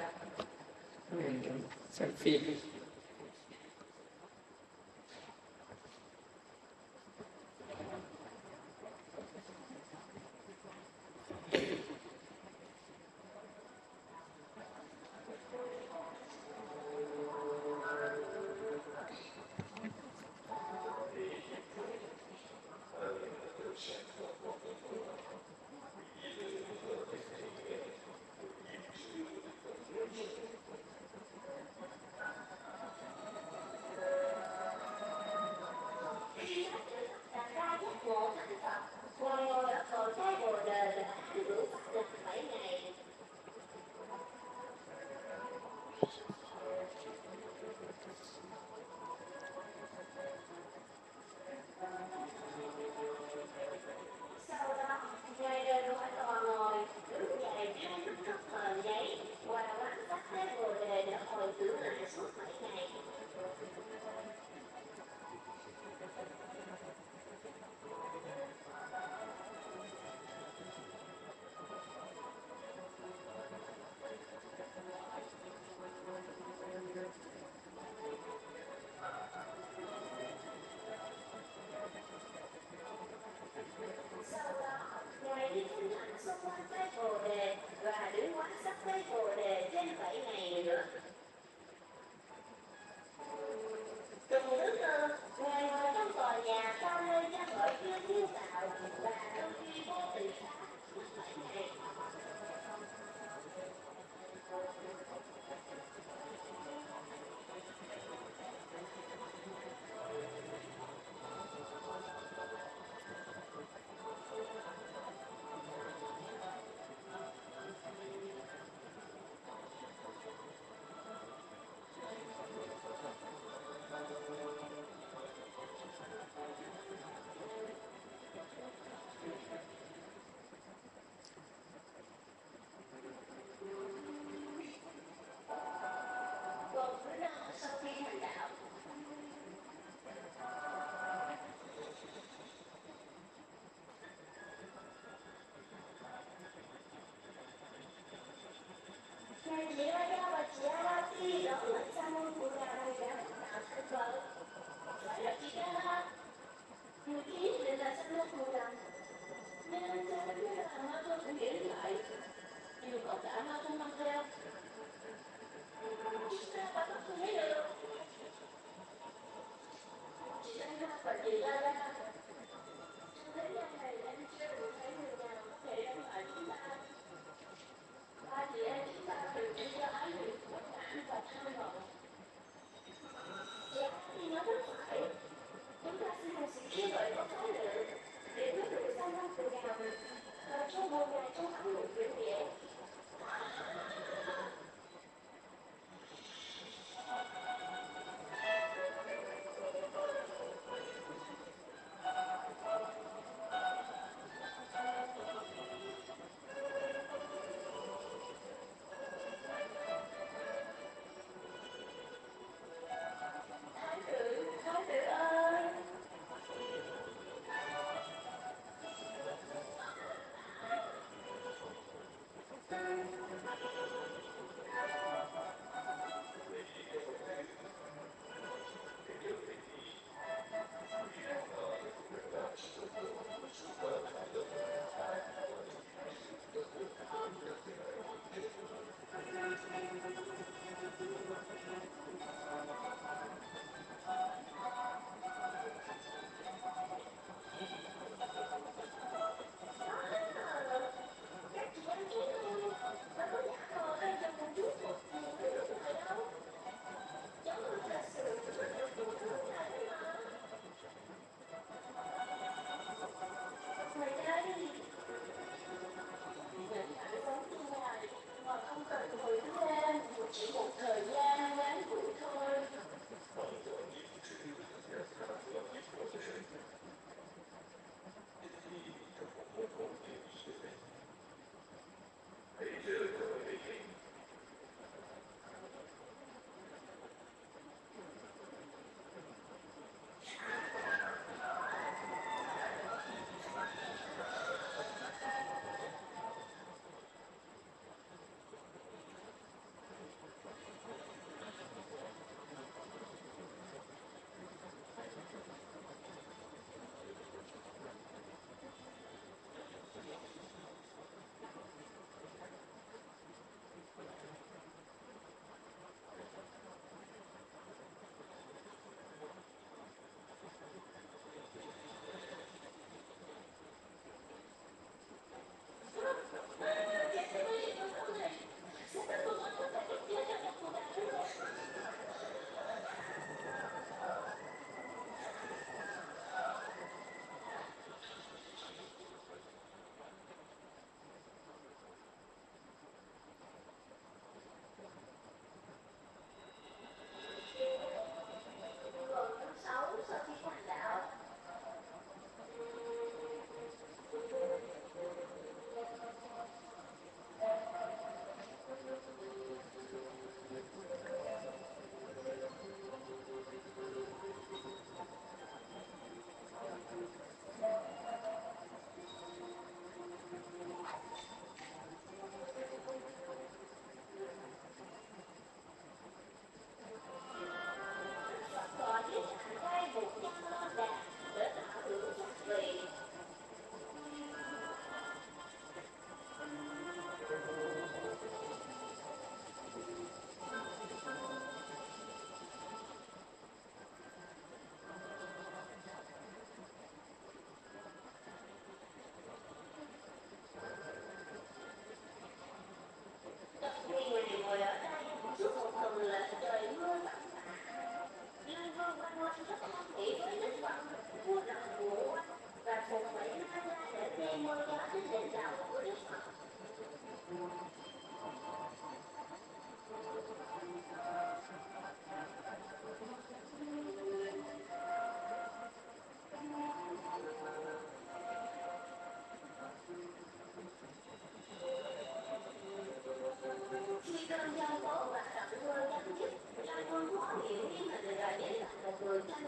Xem phim.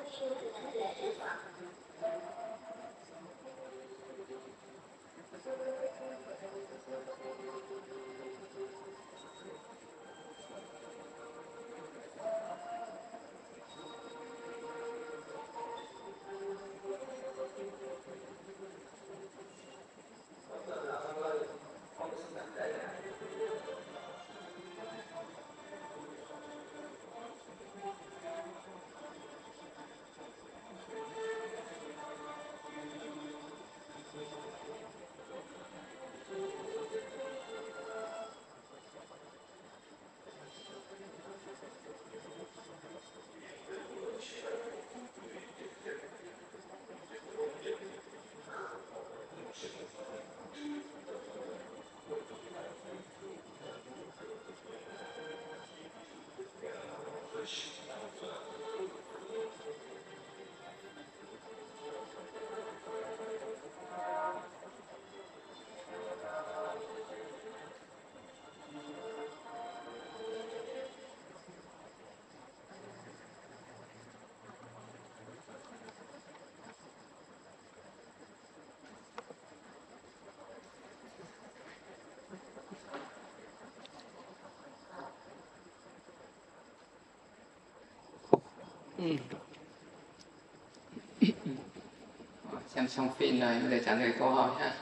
Xem xong phim này để trả lời câu hỏi ha.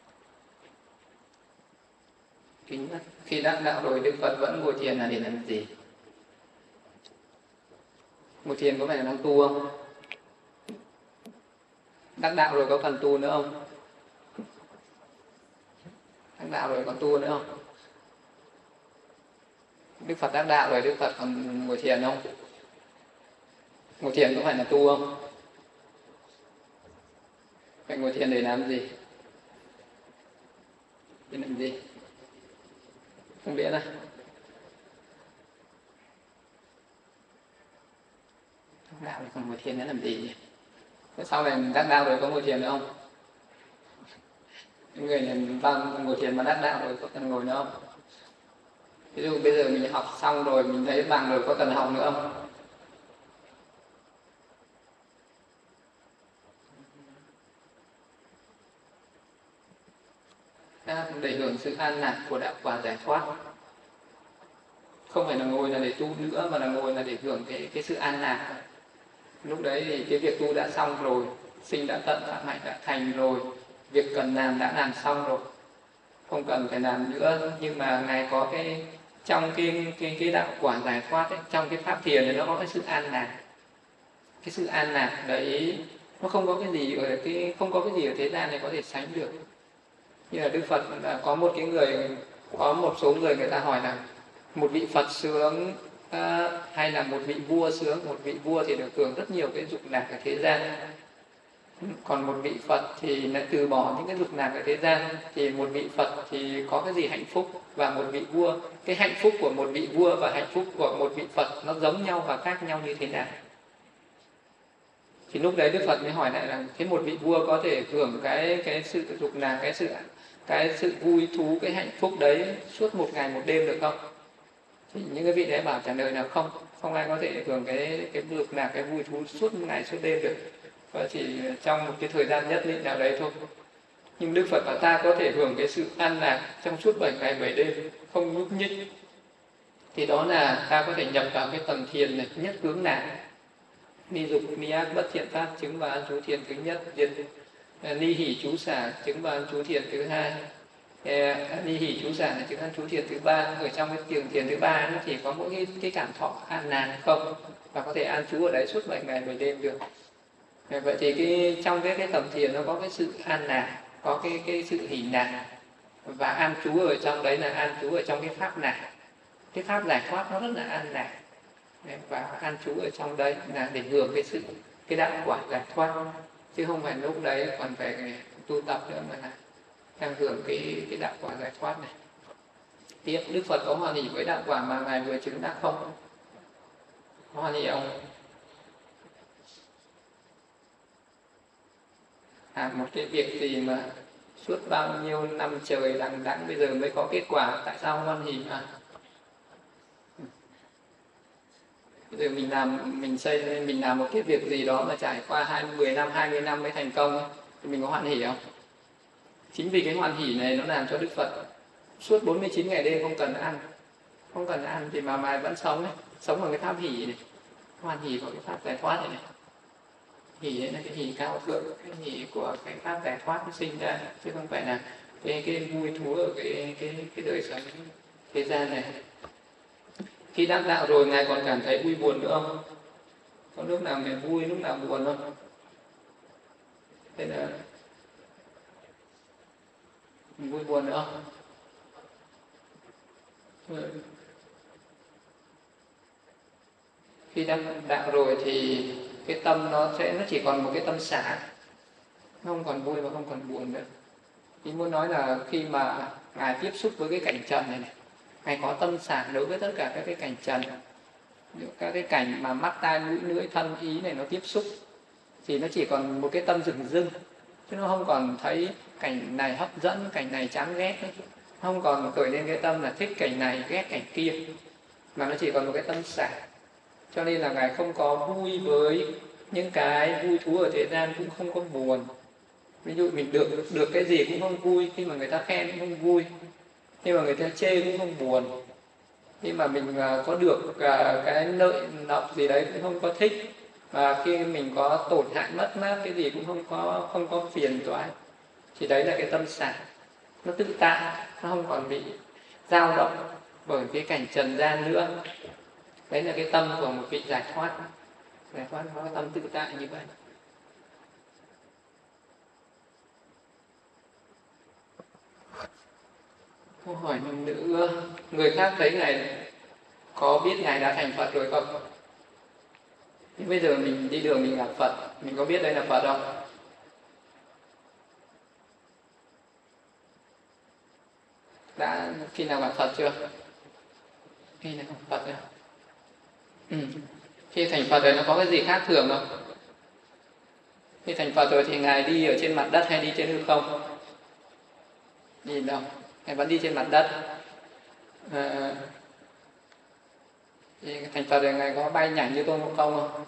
Kính nhất, khi đắc đạo rồi Đức Phật vẫn ngồi thiền là để làm gì? Ngồi thiền có phải là đang tu không? Đắc đạo rồi có cần tu nữa không? Đắc đạo rồi còn tu nữa không? Đức Phật đắc đạo rồi Đức Phật còn ngồi thiền không? Ngồi thiền có phải là tu không? Vậy ngồi thiền để làm gì? Để làm gì? Không biết à? Đắc đạo rồi còn ngồi thiền để làm gì nhỉ? Thế sau này mình đắc đạo rồi có ngồi thiền nữa không? Những người này đang ngồi thiền mà đắc đạo rồi có cần ngồi nữa không? Ví dụ bây giờ mình học xong rồi mình thấy bằng rồi có cần học nữa không? Để hưởng sự an lạc của đạo quả giải thoát. Không phải là ngồi là để tu nữa mà là ngồi là để hưởng cái sự an lạc. Lúc đấy thì cái việc tu đã xong rồi, sinh đã tận, phạm hạnh đã thành rồi, việc cần làm đã làm xong rồi, không cần phải làm nữa. Nhưng mà Ngài có trong cái đạo quả giải thoát ấy, trong cái pháp thiền này nó có cái sự an lạc. Cái sự an lạc đấy nó không có cái gì không có cái gì ở thế gian này có thể sánh được. Như là Đức Phật có một số người người ta hỏi là một vị Phật sướng hay là một vị vua sướng. Một vị vua thì được hưởng rất nhiều cái dục lạc ở thế gian, còn một vị Phật thì lại từ bỏ những cái dục lạc ở thế gian. Thì một vị Phật thì có cái gì hạnh phúc, và một vị vua, cái hạnh phúc của một vị vua và hạnh phúc của một vị Phật nó giống nhau và khác nhau như thế nào? Thì lúc đấy Đức Phật mới hỏi lại là thế một vị vua có thể hưởng cái sự dục lạc, cái sự vui thú, cái hạnh phúc đấy suốt một ngày một đêm được không? Thì những cái vị đấy bảo trả lời là không ai có thể hưởng cái dục lạc, cái vui thú suốt ngày suốt đêm được, và chỉ trong một cái thời gian nhất định nào đấy thôi. Nhưng Đức Phật bảo ta có thể hưởng cái sự an lạc trong suốt 7 ngày 7 đêm không nhúc nhích. Thì đó là ta có thể nhập vào cái tầng thiền này, nhất hướng lạc. Ni dục ni ác bất thiện pháp chứng vào an trú thiền thứ nhất, ni hỷ chú xả chứng vào an trú thiền thứ hai, ni hỷ chú xả là chứng an trú thiền thứ ba. Ở trong cái thiền thứ ba nó chỉ có mỗi cái cảm thọ an lạc không, và có thể an trú ở đấy suốt 7 ngày 7 đêm được. Vậy thì trong cái tầm thiền nó có cái sự an lạc, có cái sự hỷ lạc, và an trú ở trong đấy là an trú ở trong cái pháp lạc. Cái pháp giải thoát nó rất là an lạc, và an trú ở trong đấy là để hưởng cái đạo quả giải thoát, chứ không phải lúc đấy còn phải tu tập nữa, mà là đang hưởng cái đạo quả giải thoát này. Tiếp Đức Phật có hoan hỷ với đạo quả mà Ngài vừa chứng đắc không? Hoan hỷ ông? Một cái việc gì mà suốt bao nhiêu năm trời đằng đẵng bây giờ mới có kết quả, tại sao hoan hỷ mà? Bây giờ mình làm một cái việc gì đó mà trải qua 10 năm, 20 năm mới thành công ấy, thì mình có hoan hỉ không? Chính vì cái hoan hỉ này nó làm cho Đức Phật suốt 49 ngày đêm không cần ăn thì mà vẫn sống ấy, sống bằng cái pháp hỷ này, hoan hỷ của cái pháp giải thoát này. Hỷ đấy là cái hỷ cao thượng, cái hỷ của cái pháp giải thoát nó sinh ra, chứ không phải là cái vui thú ở cái đời sống thế gian này. Khi đắc đạo rồi ngài còn cảm thấy vui buồn nữa không? Có lúc nào ngài vui, lúc nào buồn không? Thế là vui buồn nữa không? Khi đắc đạo rồi thì cái tâm nó chỉ còn một cái tâm xả, nó không còn vui và không còn buồn nữa. Ý muốn nói là khi mà ngài tiếp xúc với cái cảnh trần này, ngài có tâm xả đối với tất cả các cái cảnh trần, các cái cảnh mà mắt tai mũi lưỡi thân ý này nó tiếp xúc, thì nó chỉ còn một cái tâm dửng dưng, chứ nó không còn thấy cảnh này hấp dẫn, cảnh này chán ghét nữa. Không còn khởi lên cái tâm là thích cảnh này ghét cảnh kia, mà nó chỉ còn một cái tâm xả. Cho nên là ngài không có vui với những cái vui thú ở thế gian, cũng không có buồn. Ví dụ mình được cái gì cũng không vui, khi mà người ta khen cũng không vui, khi mà người ta chê cũng không buồn, khi mà mình có được cái lợi lộc gì đấy cũng không có thích, và khi mình có tổn hại mất mát cái gì cũng không có phiền toái. Thì đấy là cái tâm xả, nó tự tại, nó không còn bị dao động bởi cái cảnh trần gian nữa. Đấy là cái tâm của một vị giải thoát nó có tâm tự tại như vậy. Câu hỏi nữa, người khác thấy ngài có biết ngài đã thành Phật rồi không? Thì bây giờ mình đi đường mình gặp Phật, mình có biết đây là Phật không? Đã khi nào gặp Phật chưa? Khi nào gặp Phật chưa? Khi thành Phật rồi nó có cái gì khác thường không? Khi thành Phật rồi thì ngài đi ở trên mặt đất hay đi trên hư không? Đi đâu? Ngài vẫn đi trên mặt đất. Thì thành Phật rồi ngài có bay nhảy như Tôn Ngộ Không không?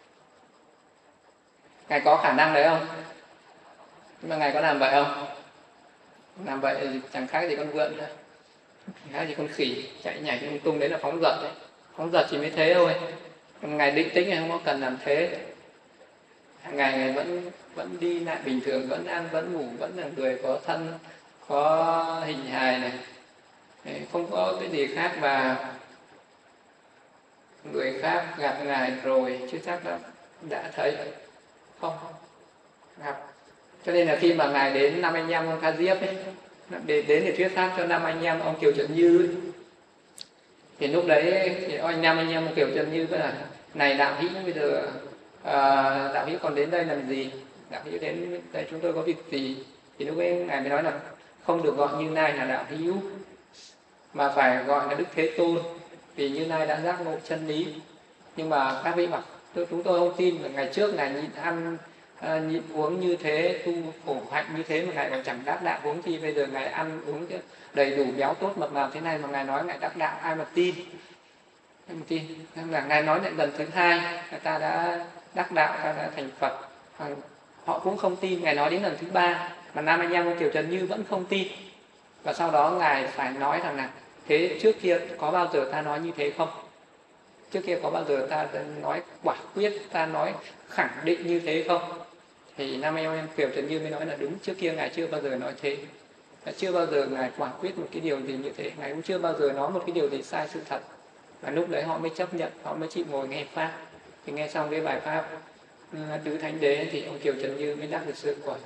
Ngài có khả năng đấy không? Nhưng mà ngài có làm vậy không? Làm vậy thì chẳng khác gì con vượn nữa, chẳng khác gì con khỉ chạy nhảy lung tung, đấy là phóng dật đấy. Phóng dật chỉ mới thế thôi. Còn ngài định tĩnh, ngài không có cần làm thế. Ngài vẫn đi lại bình thường, vẫn ăn vẫn ngủ, vẫn là người có thân có hình hài này, không có cái gì khác. Và người khác gặp ngài rồi chứ chắc đã thấy không gặp. Cho nên là khi mà ngài đến năm anh em ông Kha Diếp ấy, đến để thuyết pháp cho năm anh em ông Kiều Trần Như ấy, thì lúc đấy thì anh em ông Kiều Trần Như mới là này đạo hữu, bây giờ đạo hữu còn đến đây làm gì? Đạo hữu đến đây chúng tôi có việc gì? Thì lúc ấy ngài mới nói là không được gọi Như Lai là đạo hữu, mà phải gọi là Đức Thế Tôn, vì Như Lai đã giác ngộ chân lý. Nhưng mà các vị bảo chúng tôi không tin, là ngày trước ngài nhịn ăn nhịn uống như thế, tu khổ hạnh như thế mà ngài còn chẳng đắc đạo, huống chi bây giờ ngài ăn uống đầy đủ béo tốt mập mạp thế này mà ngài nói ngài đắc đạo, ai mà tin? Ai mà tin? Nên là ngài nói lại lần thứ hai người ta đã đắc đạo, ta đã thành Phật, họ cũng không tin. Ngài nói đến lần thứ ba mà nam anh em ông Kiều Trần Như vẫn không tin, và sau đó ngài phải nói rằng là thế trước kia có bao giờ ta nói như thế không? Trước kia có bao giờ ta nói quả quyết, ta nói khẳng định như thế không? Thì nam em Kiều Trần Như mới nói là đúng, trước kia ngài chưa bao giờ nói thế, chưa bao giờ ngài quả quyết một cái điều gì như thế, ngài cũng chưa bao giờ nói một cái điều gì sai sự thật. Và lúc đấy họ mới chấp nhận, họ mới chịu ngồi nghe pháp. Thì nghe xong cái bài pháp Tứ Thánh Đế thì ông Kiều Trần Như mới đắc được sự quả.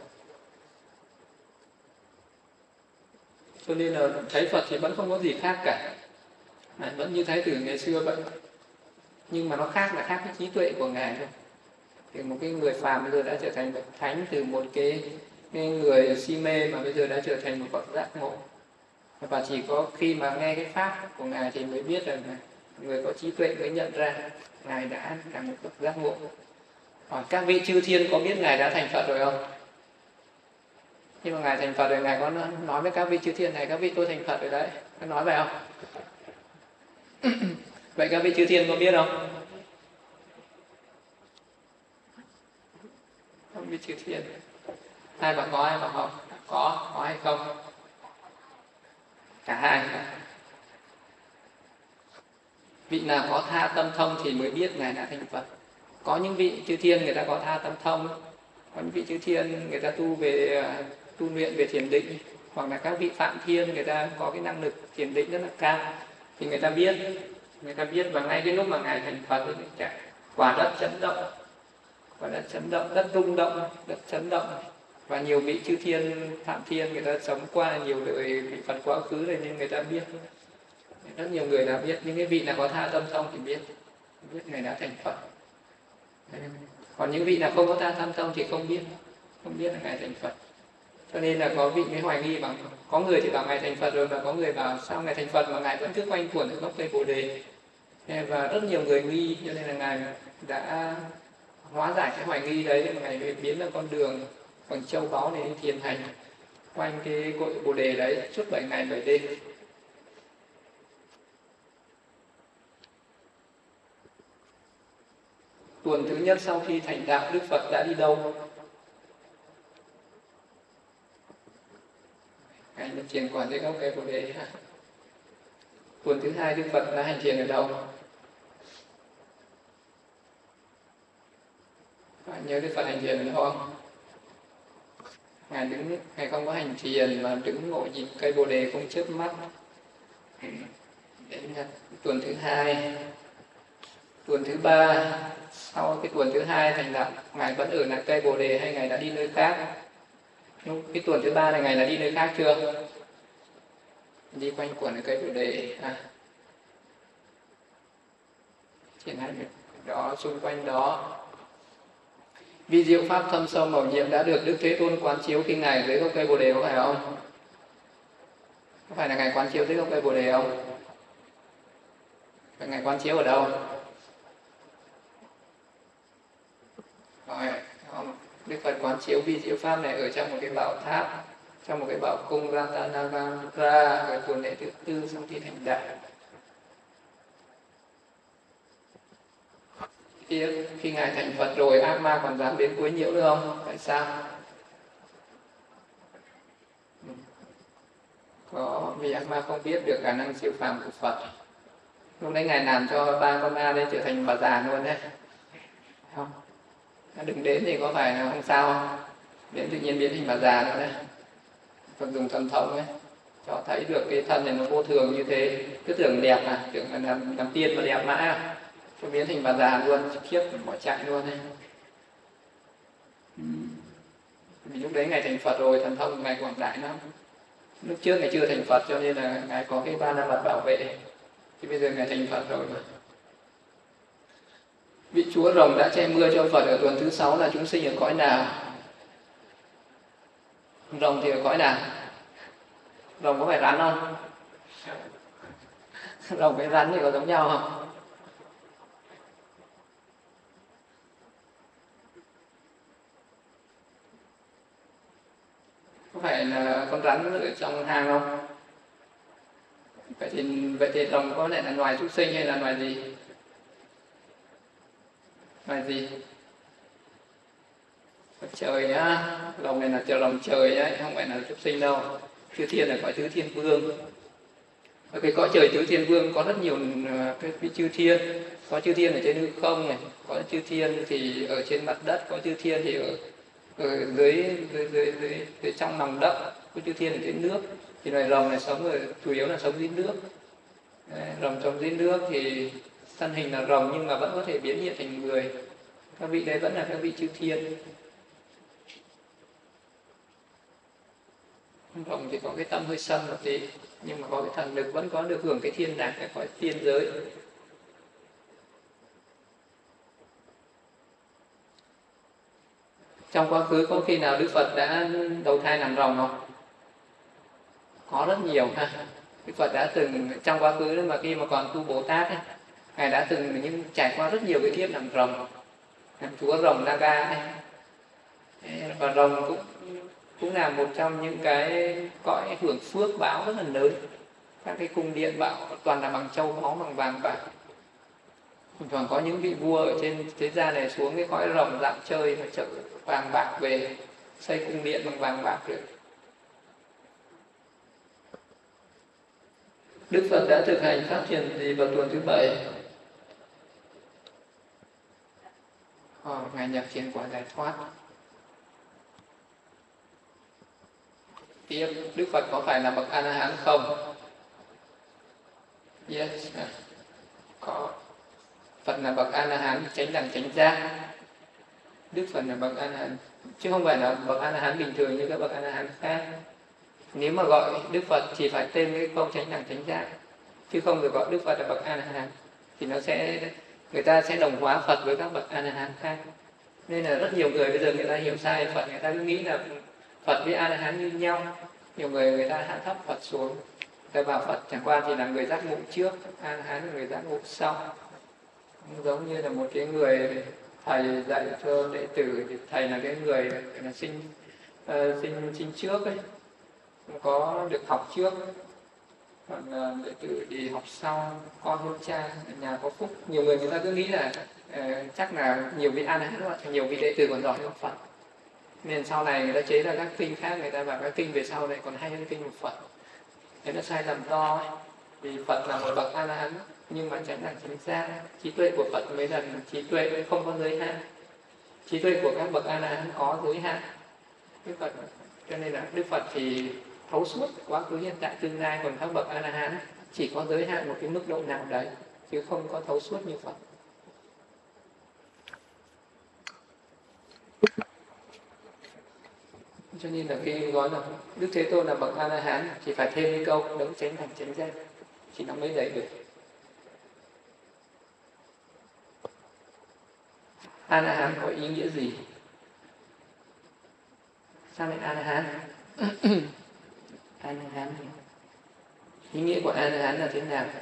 Cho nên là thấy Phật thì vẫn không có gì khác cả, vẫn như Thái tử ngày xưa vậy. Nhưng mà nó khác là khác cái trí tuệ của ngài thôi. Thì một cái người phàm bây giờ đã trở thành bậc thánh, từ một cái người si mê mà bây giờ đã trở thành một bậc giác ngộ. Và chỉ có khi mà nghe cái pháp của ngài thì mới biết rằng người có trí tuệ mới nhận ra ngài đã là một bậc giác ngộ. Hỏi các vị chư thiên có biết ngài đã thành Phật rồi không? Nhưng mà ngài thành Phật rồi, ngài có nói với các vị chư thiên này, các vị tôi thành Phật rồi đấy, có nói vậy không? Vậy các vị chư thiên có biết không? vị chư thiên. Ai bảo có, ai bảo không? Có hay không? Cả hai. Vị nào có tha tâm thông thì mới biết Ngài đã thành Phật. Có những vị chư thiên người ta có tha tâm thông, có những vị chư thiên người ta tu luyện về thiền định, hoặc là các vị phạm thiên người ta có cái năng lực thiền định rất là cao, thì người ta biết và ngay cái lúc mà Ngài thành Phật thì quả đất chấn động, đất rung động, đất chấn động. Và nhiều vị chư thiên phạm thiên người ta sống qua nhiều đời vị Phật quá khứ rồi nên người ta biết. Rất nhiều người đã biết, những cái vị nào có tha tâm thông thì biết Ngài đã thành Phật. Còn những vị nào không có tha tâm thông thì không biết là Ngài thành Phật. Cho nên là có vị mới hoài nghi bằng, có người thì bảo Ngài thành Phật rồi, và có người bảo sao Ngài thành Phật mà Ngài vẫn cứ quanh quẩn ở gốc cây Bồ Đề. Và rất nhiều người nghi, cho nên là Ngài đã hóa giải cái hoài nghi đấy, mà Ngài biến ra con đường bằng châu báu để thiền hành quanh cái cội Bồ Đề đấy suốt 7 ngày 7 đêm. Tuần thứ nhất sau khi thành đạo, Đức Phật đã đi đâu? Ngài nhập thiền quả dưới gốc cây Bồ Đề. Tuần thứ hai Đức Phật đã hành thiền ở đâu? Bạn nhớ Đức Phật hành thiền ở đâu không? Ngài không có hành thiền mà đứng ngồi nhìn cây Bồ Đề không chớp mắt. Đến tuần thứ hai. Tuần thứ ba, sau cái tuần thứ hai thành đạo, Ngài vẫn ở lại cây Bồ Đề hay Ngài đã đi nơi khác? Cái tuần thứ ba này Ngài đã đi nơi khác chưa? Đi quanh quẩn ở cây Bồ Đề. Thiền hành đó, xung quanh đó. Vi diệu pháp thâm sâu mầu nhiệm đã được Đức Thế Tôn quán chiếu khi Ngài dưới gốc cây Bồ Đề, có phải không? Có phải là Ngài quán chiếu dưới gốc cây Bồ Đề không? Vậy Ngài quán chiếu ở đâu? Rồi, Đức Phật quán chiếu vi diệu pháp này ở trong một cái bảo tháp, trong một cái bảo cung Ratanavara ở tuần lễ thứ tư sau khi thành đạo. Khi Ngài thành Phật rồi, ác ma còn dám đến quấy nhiễu được không? Tại sao? Có, vì ác ma không biết được khả năng siêu phàm của Phật. Lúc đấy Ngài làm cho 3 con ma đấy trở thành bà già luôn đấy. Không? Đừng đến thì có phải là không sao không? Đến tự nhiên biến thành bà già nữa đấy. Phật dùng thần thông ấy, cho thấy được cái thân này nó vô thường như thế. Cứ tưởng đẹp tưởng là làm tiên mà đẹp mãi cho biến thành bà già luôn, khiếp bỏ chạy luôn đấy. Vì lúc đấy Ngài thành Phật rồi, thần thông của Ngài quảng đại lắm. Lúc trước Ngài chưa thành Phật cho nên là Ngài có cái 3 la mật bảo vệ. Thì bây giờ Ngài thành Phật rồi mà. Vị Chúa Rồng đã che mưa cho Phật ở tuần thứ 6 là chúng sinh ở cõi nào? Rồng thì ở cõi nào? Rồng có phải rắn không? Rồng với rắn thì có giống nhau không? Có phải là con rắn ở trong hang không? Vậy thì rồng có lẽ là loài súc sinh hay là loài gì? Loài gì? Trời nhá, rồng này là rồng trời nhá, không phải là súc sinh đâu. Chư thiên là cõi tứ thiên vương. Ở cái cõi trời tứ thiên vương có rất nhiều cái vị chư thiên. Có chư thiên ở trên hư không này, có chư thiên thì ở trên mặt đất, có chư thiên thì ở dưới trong lòng đất, có chư thiên ở trên nước. Thì loài rồng này sống chủ yếu là sống dưới nước. Rồng sống dưới nước thì thân hình là rồng nhưng mà vẫn có thể biến hiện thành người. Các vị đấy vẫn là các vị chư thiên. Rồng thì có cái tâm hơi sân một tí, nhưng mà có cái thần lực, vẫn có được hưởng cái thiên đàng, cái cõi tiên giới. Trong quá khứ có khi nào Đức Phật đã đầu thai làm rồng không? Có rất nhiều ha. Đức Phật đã từng trong quá khứ mà khi mà còn tu Bồ Tát ấy, Ngài đã từng trải qua rất nhiều cái kiếp làm rồng, làm chúa rồng Naga ấy. Và rồng cũng là một trong những cái cõi hưởng phước báo rất là lớn. Các cái cung điện bảo toàn là bằng châu báu, bằng vàng bạc. Còn có những vị vua ở trên thế gian này xuống cái cõi rồng dạo chơi mà chợ vàng bạc về xây cung điện bằng vàng bạc được. Đức Phật đã thực hành phát triển gì vào tuần thứ 7? Ngài nhập thiền quả giải thoát. Tiếp, Đức Phật có phải là bậc A-la-hán không? Yes, có. Phật là bậc A-la-hán chánh đẳng chánh giác. Đức Phật là bậc A-la-hán, chứ không phải là bậc A-la-hán bình thường như các bậc A-la-hán khác. Nếu mà gọi Đức Phật chỉ phải tên cái câu chánh đẳng chánh giác, chứ không được gọi Đức Phật là bậc A-la-hán, thì người ta sẽ đồng hóa Phật với các bậc A-la-hán khác. Nên là rất nhiều người bây giờ người ta hiểu sai Phật, người ta cứ nghĩ là Phật với A-la-hán như nhau. Nhiều người ta hạ thấp Phật xuống, người ta bảo Phật chẳng qua thì là người giác ngộ trước, A-la-hán là người giác ngộ sau. Giống như là một cái người thầy dạy cho đệ tử, thì thầy là cái người là sinh trước ấy, có được học trước, còn đệ tử thì học sau, con hơn cha, nhà có phúc. Nhiều người ta cứ nghĩ là chắc là nhiều vị A-la-hán, nhiều vị đệ tử còn giỏi hơn Phật, nên sau này người ta chế ra các kinh khác, người ta bảo các kinh về sau này còn hay hơn kinh của Phật. Thế nó sai lầm to ấy. Vì Phật là một bậc A-la-hán, nhưng mà chánh đẳng chánh giác, trí tuệ của Phật mới là trí tuệ không có giới hạn. Trí tuệ của các bậc A-la-hán có giới hạn. Đức Phật, cho nên là Đức Phật thì thấu suốt quá khứ hiện tại tương lai, còn các bậc A-la-hán chỉ có giới hạn một cái mức độ nào đấy, chứ không có thấu suốt như Phật. Cho nên là khi nói là Đức Thế Tôn là bậc A-la-hán thì phải thêm cái câu đấng chánh đẳng chánh giác thì nó mới đầy được. A-la-hán có ý nghĩa gì? Sao lại A-la-hán? A-la-hán, ý nghĩa của A-la-hán là thế nào?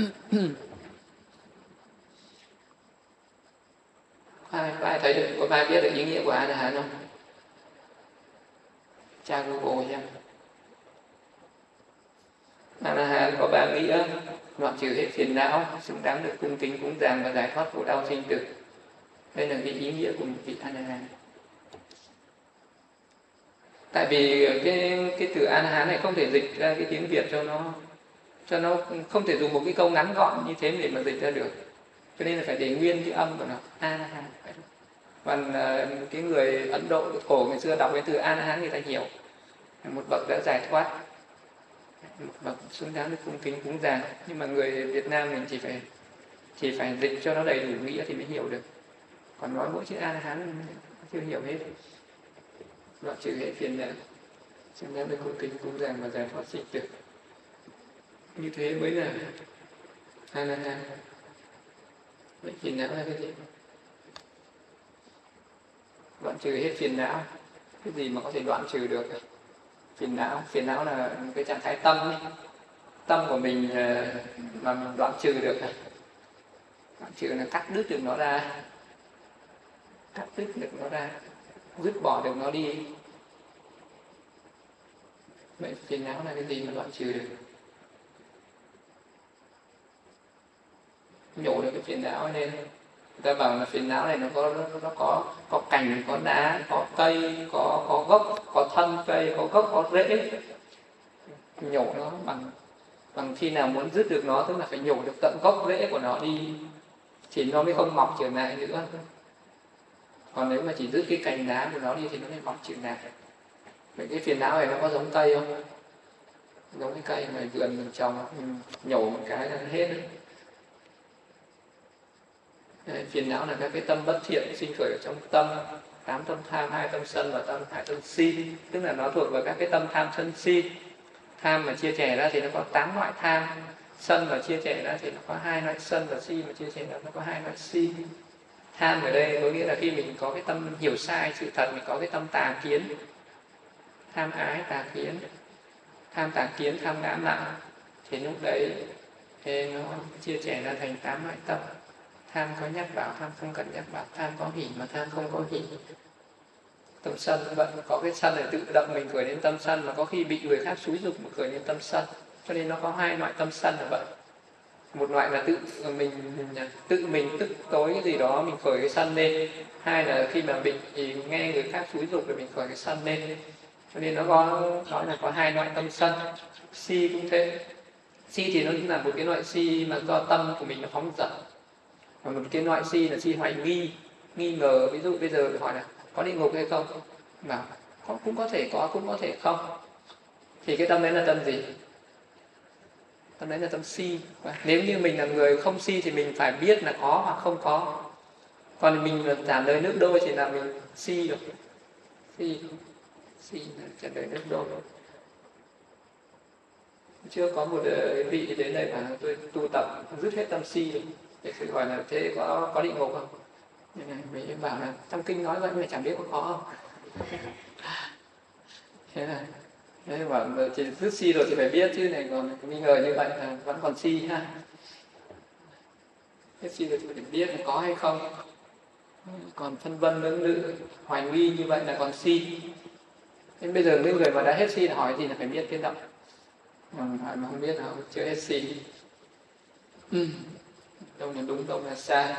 Có ai thấy được, có ai biết được ý nghĩa của A-la-hán không? Tra Google xem. A-la-hán có 3 nghĩa: đoạn trừ hết phiền não, xứng đáng được cung kính cúng dường và giải thoát khổ đau sinh tử. Đây là cái ý nghĩa của một vị A-la-hán. Tại vì cái từ A-la-hán này không thể dịch ra cái tiếng Việt cho nó không thể dùng một cái câu ngắn gọn như thế để mà dịch ra được, cho nên là phải để nguyên cái âm của nó A-la-hán. Còn cái người Ấn Độ cổ ngày xưa đọc cái từ A-la-hán người ta hiểu một bậc đã giải thoát, một bậc xứng đáng được cung kính cúng dường. Nhưng mà người Việt Nam mình chỉ phải dịch cho nó đầy đủ nghĩa thì mới hiểu được. Còn nói mỗi chữ A-la-hán chưa hiểu hết. Đoạn trừ hết phiền não, xứng đáng được cung kính cúng dường và giải thoát sinh tử. Như thế mới là A-la-hán. Vậy phiền não là cái gì? Đoạn trừ hết phiền não, cái gì mà có thể đoạn trừ được? Phiền não là cái trạng thái tâm ấy. Tâm của mình mà mình đoạn trừ được. Đoạn trừ là cắt đứt được nó ra, dứt bỏ được nó đi. Vậy phiền não là cái gì mà đoạn trừ được? Nhổ được cái phiền não lên. Người ta bảo là phiền não này nó có cành, có lá, có cây, có gốc, có thân cây, có gốc, có rễ. Nhổ nó bằng khi nào muốn dứt được nó, tức là phải nhổ được tận gốc rễ của nó đi thì nó mới không mọc trở lại nữa. Còn nếu mà chỉ dứt cái cành lá của nó đi thì nó mới mọc trở lại. Vậy cái phiền não này nó có giống cây không? Giống cái cây mà vườn mình trồng, mình nhổ một cái là hết. Phiền não là các cái tâm bất thiện sinh khởi ở trong tâm, 8 tâm tham, 2 tâm sân và 2 tâm si, tức là nó thuộc vào các cái tâm tham sân si. Tham mà chia sẻ ra thì nó có 8 loại tham, sân mà chia sẻ ra thì nó có 2 loại sân, và si mà chia sẻ ra nó có 2 loại si. Tham ở đây có nghĩa là khi mình có cái tâm hiểu sai sự thật, mình có cái tâm tà kiến, tham ái tà kiến, tham ngã mạn, thì lúc đấy thì nó chia sẻ ra thành 8 loại tâm. Tham có nhắc bảo, tham không cần nhắc bảo, tham có hỷ mà tham không có hỷ. Tâm sân vậy, có cái sân này tự động mình khởi lên tâm sân, mà có khi bị người khác xúi dục mà khởi lên tâm sân. Cho nên nó có 2 loại tâm sân là vậy. một loại là tự mình tức tối cái gì đó mình khởi cái sân lên, hai là khi mà bệnh thì nghe người khác xúi dục rồi mình khởi cái sân lên. Cho nên nó có nói là có hai loại tâm sân. Si cũng thế, si thì nó cũng là một cái loại si mà do tâm của mình nó phóng dật, và một cái loại si là si hoài nghi ngờ. Ví dụ bây giờ hỏi là có địa ngục hay không, bảo cũng có thể có, cũng có thể không, thì cái tâm đấy là tâm gì? Tâm đấy là tâm si. Nếu như mình là người không si thì mình phải biết là có hoặc không có. Còn mình là trả lời nước đôi thì là mình si rồi. Si là trả lời nước đôi. Chưa có một vị đến đây mà tôi tu tập dứt hết tâm si rồi. Để tôi hỏi là thế có địa ngục không? Mình bảo là trong kinh nói vậy mà chẳng biết có không. Thế bảo chỉ dứt si rồi thì phải biết chứ, này còn nghi ngờ như vậy là vẫn còn si ha. Hết si rồi thì phải biết là có hay không. Còn phân vân lưỡng lự hoài nghi như vậy là còn si. Thế bây giờ những người mà đã hết si là hỏi gì là phải biết cái động. Hỏi mà không biết là chưa hết si. Đâu là đúng, đâu là sai.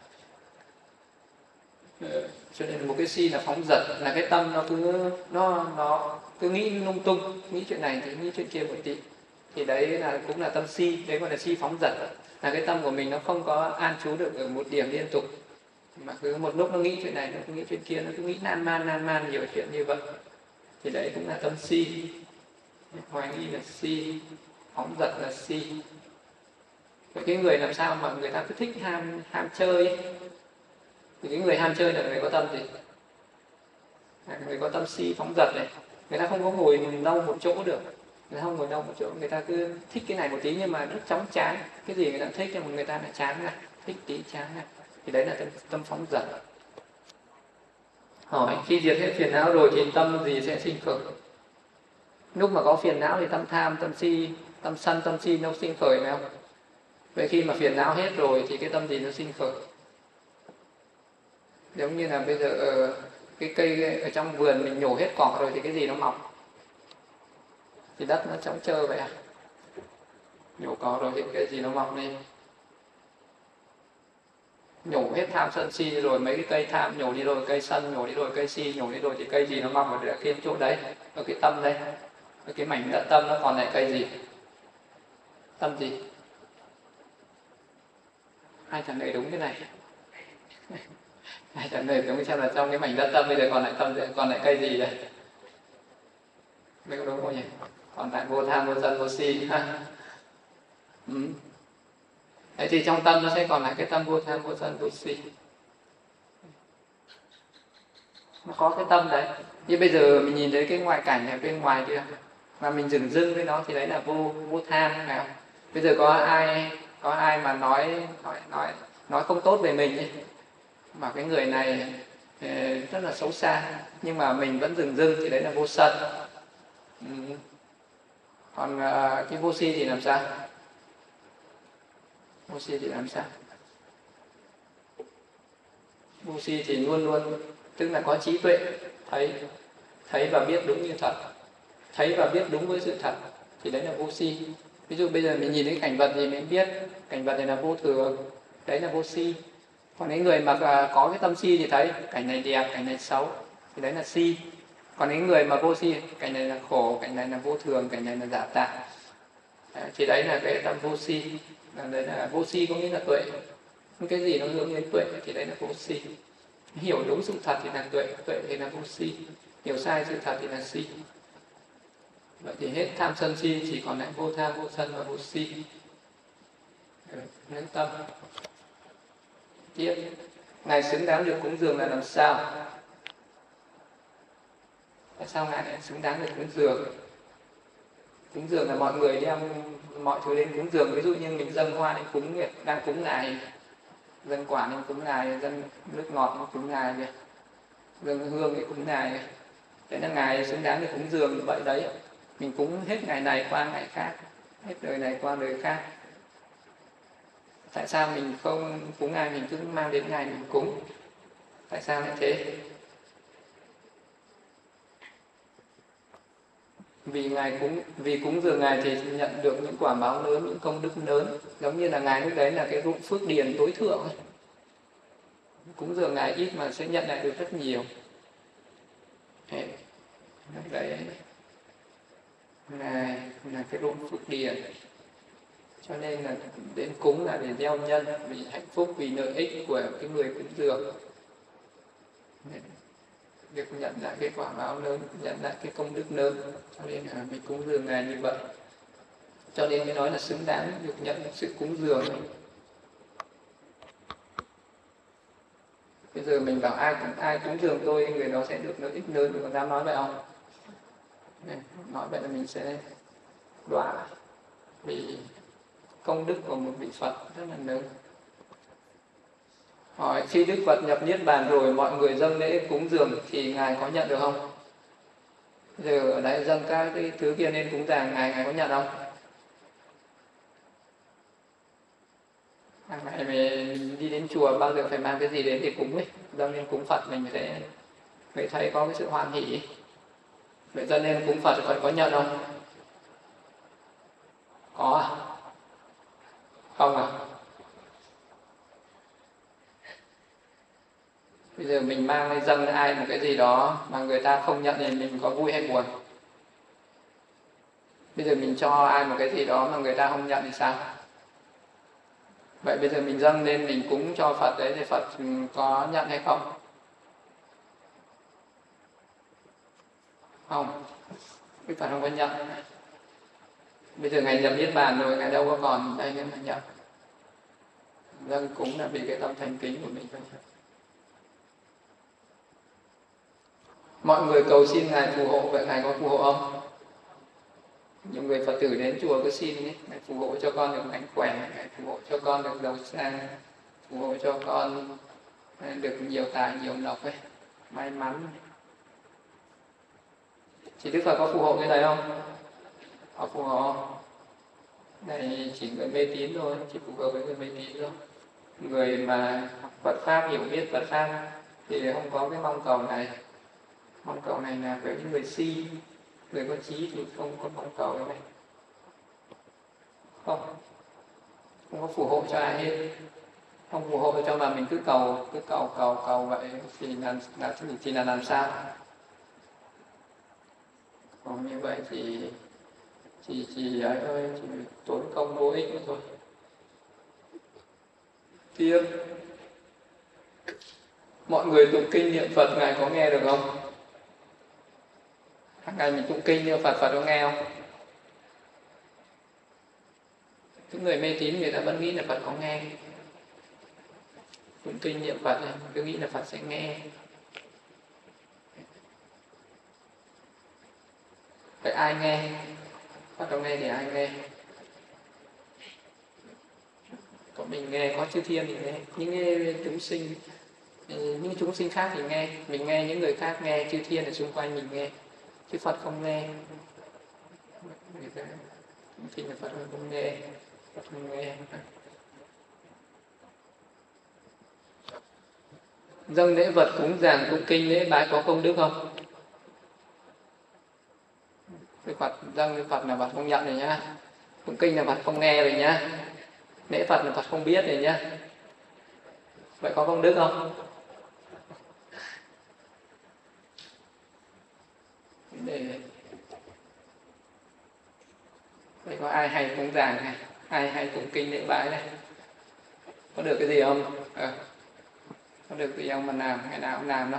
Cho nên một cái si là phóng dật, là cái tâm nó cứ nghĩ lung tung, nghĩ chuyện này thì nghĩ chuyện kia một tí, thì đấy là cũng là tâm si. Đấy gọi là si phóng dật, là cái tâm của mình nó không có an trú được ở một điểm liên tục, mà cứ một lúc nó nghĩ chuyện này, nó cứ nghĩ chuyện kia, nó cứ nghĩ nan man nhiều chuyện như vậy, thì đấy cũng là tâm si. Hoài nghi là si, phóng dật là si. Vậy cái người làm sao mà người ta cứ thích ham chơi ấy, thì cái người ham chơi là người có tâm gì? Người có tâm si phóng dật này. Người ta không có ngồi lâu một chỗ được, người ta không ngồi lâu một chỗ, người ta cứ thích cái này một tí nhưng mà rất chóng chán. Cái gì người ta thích nhưng mà người ta lại chán này, thích tí chán này, thì đấy là tâm phóng dật. Hỏi khi diệt hết phiền não rồi thì tâm gì sẽ sinh khởi? Lúc mà có phiền não thì tâm tham, tâm si, tâm sân, tâm si nó sinh khởi phải không? Vậy khi mà phiền não hết rồi thì cái tâm gì nó sinh khởi? Giống như là bây giờ cái cây ở trong vườn mình nhổ hết cỏ rồi thì cái gì nó mọc? Thì đất nó trống trơ vậy à? Nhổ cỏ rồi thì cái gì nó mọc lên? Nhổ hết tham sân si rồi, mấy cái cây tham nhổ đi rồi, cây sân nhổ đi rồi, cây si nhổ đi rồi, thì cây gì nó mọc ở cái chỗ đấy, ở cái tâm đấy, ở cái mảnh đất tâm nó còn lại cây gì? Tâm gì? Ai trả lời đúng cái này? Ai trả lời đúng, xem là trong cái mảnh đất tâm bây giờ còn lại tâm, còn lại cây gì đây? Mấy có đúng không nhỉ? Còn lại vô tham, vô sân, vô si ha. Thế thì trong tâm nó sẽ còn lại cái tâm vô tham, vô sân, vô si. Nó có cái tâm đấy. Như bây giờ mình nhìn thấy cái ngoại cảnh ở bên ngoài kia mà mình dừng dưng với nó thì đấy là vô tham phải không? Bây giờ có ai mà nói không tốt về mình ấy, mà cái người này rất là xấu xa nhưng mà mình vẫn dừng dưng thì đấy là vô sân. Còn cái vô si thì làm sao? Vô si thì làm sao? Vô si thì luôn luôn tức là có trí tuệ, thấy và biết đúng như thật, thấy và biết đúng với sự thật, thì đấy là vô si. Ví dụ bây giờ mình nhìn thấy cảnh vật thì mình biết cảnh vật này là vô thường, đấy là vô si. Còn những người mà có cái tâm si thì thấy cảnh này đẹp, cảnh này xấu, thì đấy là si. Còn những người mà vô si, cảnh này là khổ, cảnh này là vô thường, cảnh này là giả tạm, thì đấy là cái tâm vô si. Đấy là vô si có nghĩa là tuệ. Cái gì nó hướng đến tuệ thì đấy là vô si. Hiểu đúng sự thật thì là tuệ, tuệ thì là vô si. Hiểu sai sự thật thì là si. Vậy thì hết tham sân si, chỉ còn lại vô tham, vô sân và vô si. Nâng tâm. Tiếp, Ngài xứng đáng được cúng dường là làm sao? Tại sao Ngài lại xứng đáng được cúng dường? Cúng dường là mọi người đem mọi thứ đến cúng dường. Ví dụ như mình dâng hoa đến cúng, đang cúng Ngài, dâng quả đến cúng Ngài, dâng nước ngọt đến cúng Ngài, dâng hương để cúng Ngài. Thế là Ngài xứng đáng được cúng dường vậy đấy. Mình cúng hết ngày này qua ngày khác, hết đời này qua đời khác. Tại sao mình không cúng Ngài, mình cứ mang đến Ngài mình cúng? Tại sao lại thế? vì cúng dường ngài thì nhận được những quả báo lớn, những công đức lớn, giống như là ngài lúc đấy là cái ruộng phước điền tối thượng ấy. Cúng dường ngài ít mà sẽ nhận lại được rất nhiều. Đấy ngài là cái ruộng phước điền, cho nên là đến cúng là để gieo nhân, vì hạnh phúc, vì lợi ích của cái người cúng dường, được nhận lại cái quả báo lớn, nhận lại cái công đức lớn, cho nên là mình cúng dường ngài như vậy, cho nên mới nói là xứng đáng được nhận sự cúng dường. Bây giờ mình bảo ai cúng dường tôi, người đó sẽ được lợi ích lớn, mình còn dám nói vậy không? Nói vậy là mình sẽ đọa, vì công đức của một vị Phật rất là lớn. Hỏi, khi Đức Phật nhập Niết Bàn rồi, mọi người dâng lễ cúng dường thì ngài có nhận được không? Giờ ở đây dâng các cái thứ kia lên cúng dường, ngài có nhận không? Hàng ngày mình đi đến chùa bao giờ phải mang cái gì đến để cúng ấy, dâng lên cúng Phật mình sẽ phải thấy có cái sự hoan hỷ. Vậy dâng lên cúng Phật có nhận không? Có à? Không à? Bây giờ mình mang lên dâng ai một cái gì đó mà người ta không nhận thì mình có vui hay buồn? Bây giờ mình cho ai một cái gì đó mà người ta không nhận thì sao? Vậy bây giờ mình dâng lên mình cúng cho Phật đấy thì Phật có nhận hay không? Không, Đức Phật không có nhận. Bây giờ ngài nhập Niết Bàn rồi, ngài đâu có còn đây nữa mà nhận. Dâng cúng là vì cái tâm thành kính của mình thôi. Mọi người cầu xin ngài phù hộ, vậy ngài có phù hộ không? Nhiều người Phật tử đến chùa cứ xin ấy, ngài phù hộ cho con được mạnh khỏe, ngài phù hộ cho con được giàu sang, phù hộ cho con được nhiều tài nhiều lộc ấy, may mắn. Thì Đức Phật có phù hộ cái này không? Có phù hộ không? Này chỉ người mê tín thôi, chỉ phù hợp với người mê tín thôi. Người mà học Phật Pháp, hiểu biết Phật Pháp thì không có cái mong cầu này. Mong cầu này là với những người si, người có trí thì không có mong cầu cái này. Không có phù hộ cho ai hết. Không phù hộ cho mà mình cứ cầu vậy thì là làm sao? Còn như vậy thì ấy ơi, chỉ tốn công vô ích nữa thôi. Tiếp, mọi người tụng kinh niệm Phật ngài có nghe được không? Hàng ngày mình tụng kinh niệm Phật, Phật có nghe không? Những người mê tín người ta vẫn nghĩ là Phật có nghe. Tụng kinh niệm Phật này, cứ nghĩ là Phật sẽ nghe. Vậy ai nghe? Phật không nghe thì ai nghe? Có mình nghe, có chư thiên thì nghe, những chúng sinh khác thì nghe, mình nghe, những người khác nghe, chư thiên ở xung quanh mình nghe, chứ Phật không nghe. Thì là Phật không nghe, Phật không nghe. Dâng lễ vật cúng dường, tụng kinh lễ bái có công đức không? Cái Phật dâng cái Phật là Phật không nhận rồi nhá, tụng kinh là Phật không nghe rồi nhá, lễ Phật là Phật không biết rồi nhá. Vậy có công đức không? Vậy có ai hay cúng dường này, ai hay tụng kinh lễ bái này, có được cái gì không? Có được gì không mà làm, ngày nào cũng làm đâu.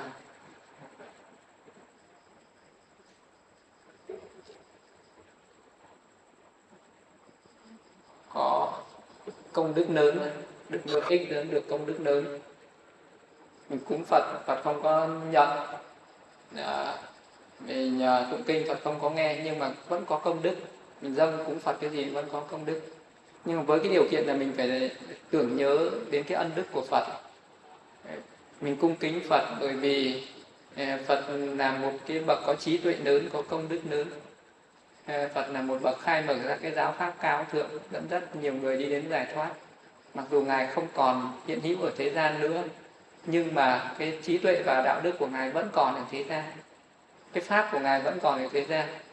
Có công đức lớn, được lợi ích lớn, được công đức lớn. Mình cúng Phật, Phật không có nhận. Mình tụng kinh Phật không có nghe, nhưng mà vẫn có công đức. Mình dâng cúng Phật cái gì vẫn có công đức. Nhưng mà với cái điều kiện là mình phải tưởng nhớ đến cái ân đức của Phật. Mình cung kính Phật bởi vì Phật là một cái bậc có trí tuệ lớn, có công đức lớn. Phật là một bậc khai mở ra cái giáo pháp cao thượng, dẫn dắt nhiều người đi đến giải thoát. Mặc dù Ngài không còn hiện hữu ở thế gian nữa, nhưng mà cái trí tuệ và đạo đức của Ngài vẫn còn ở thế gian. Cái pháp của Ngài vẫn còn ở thế gian.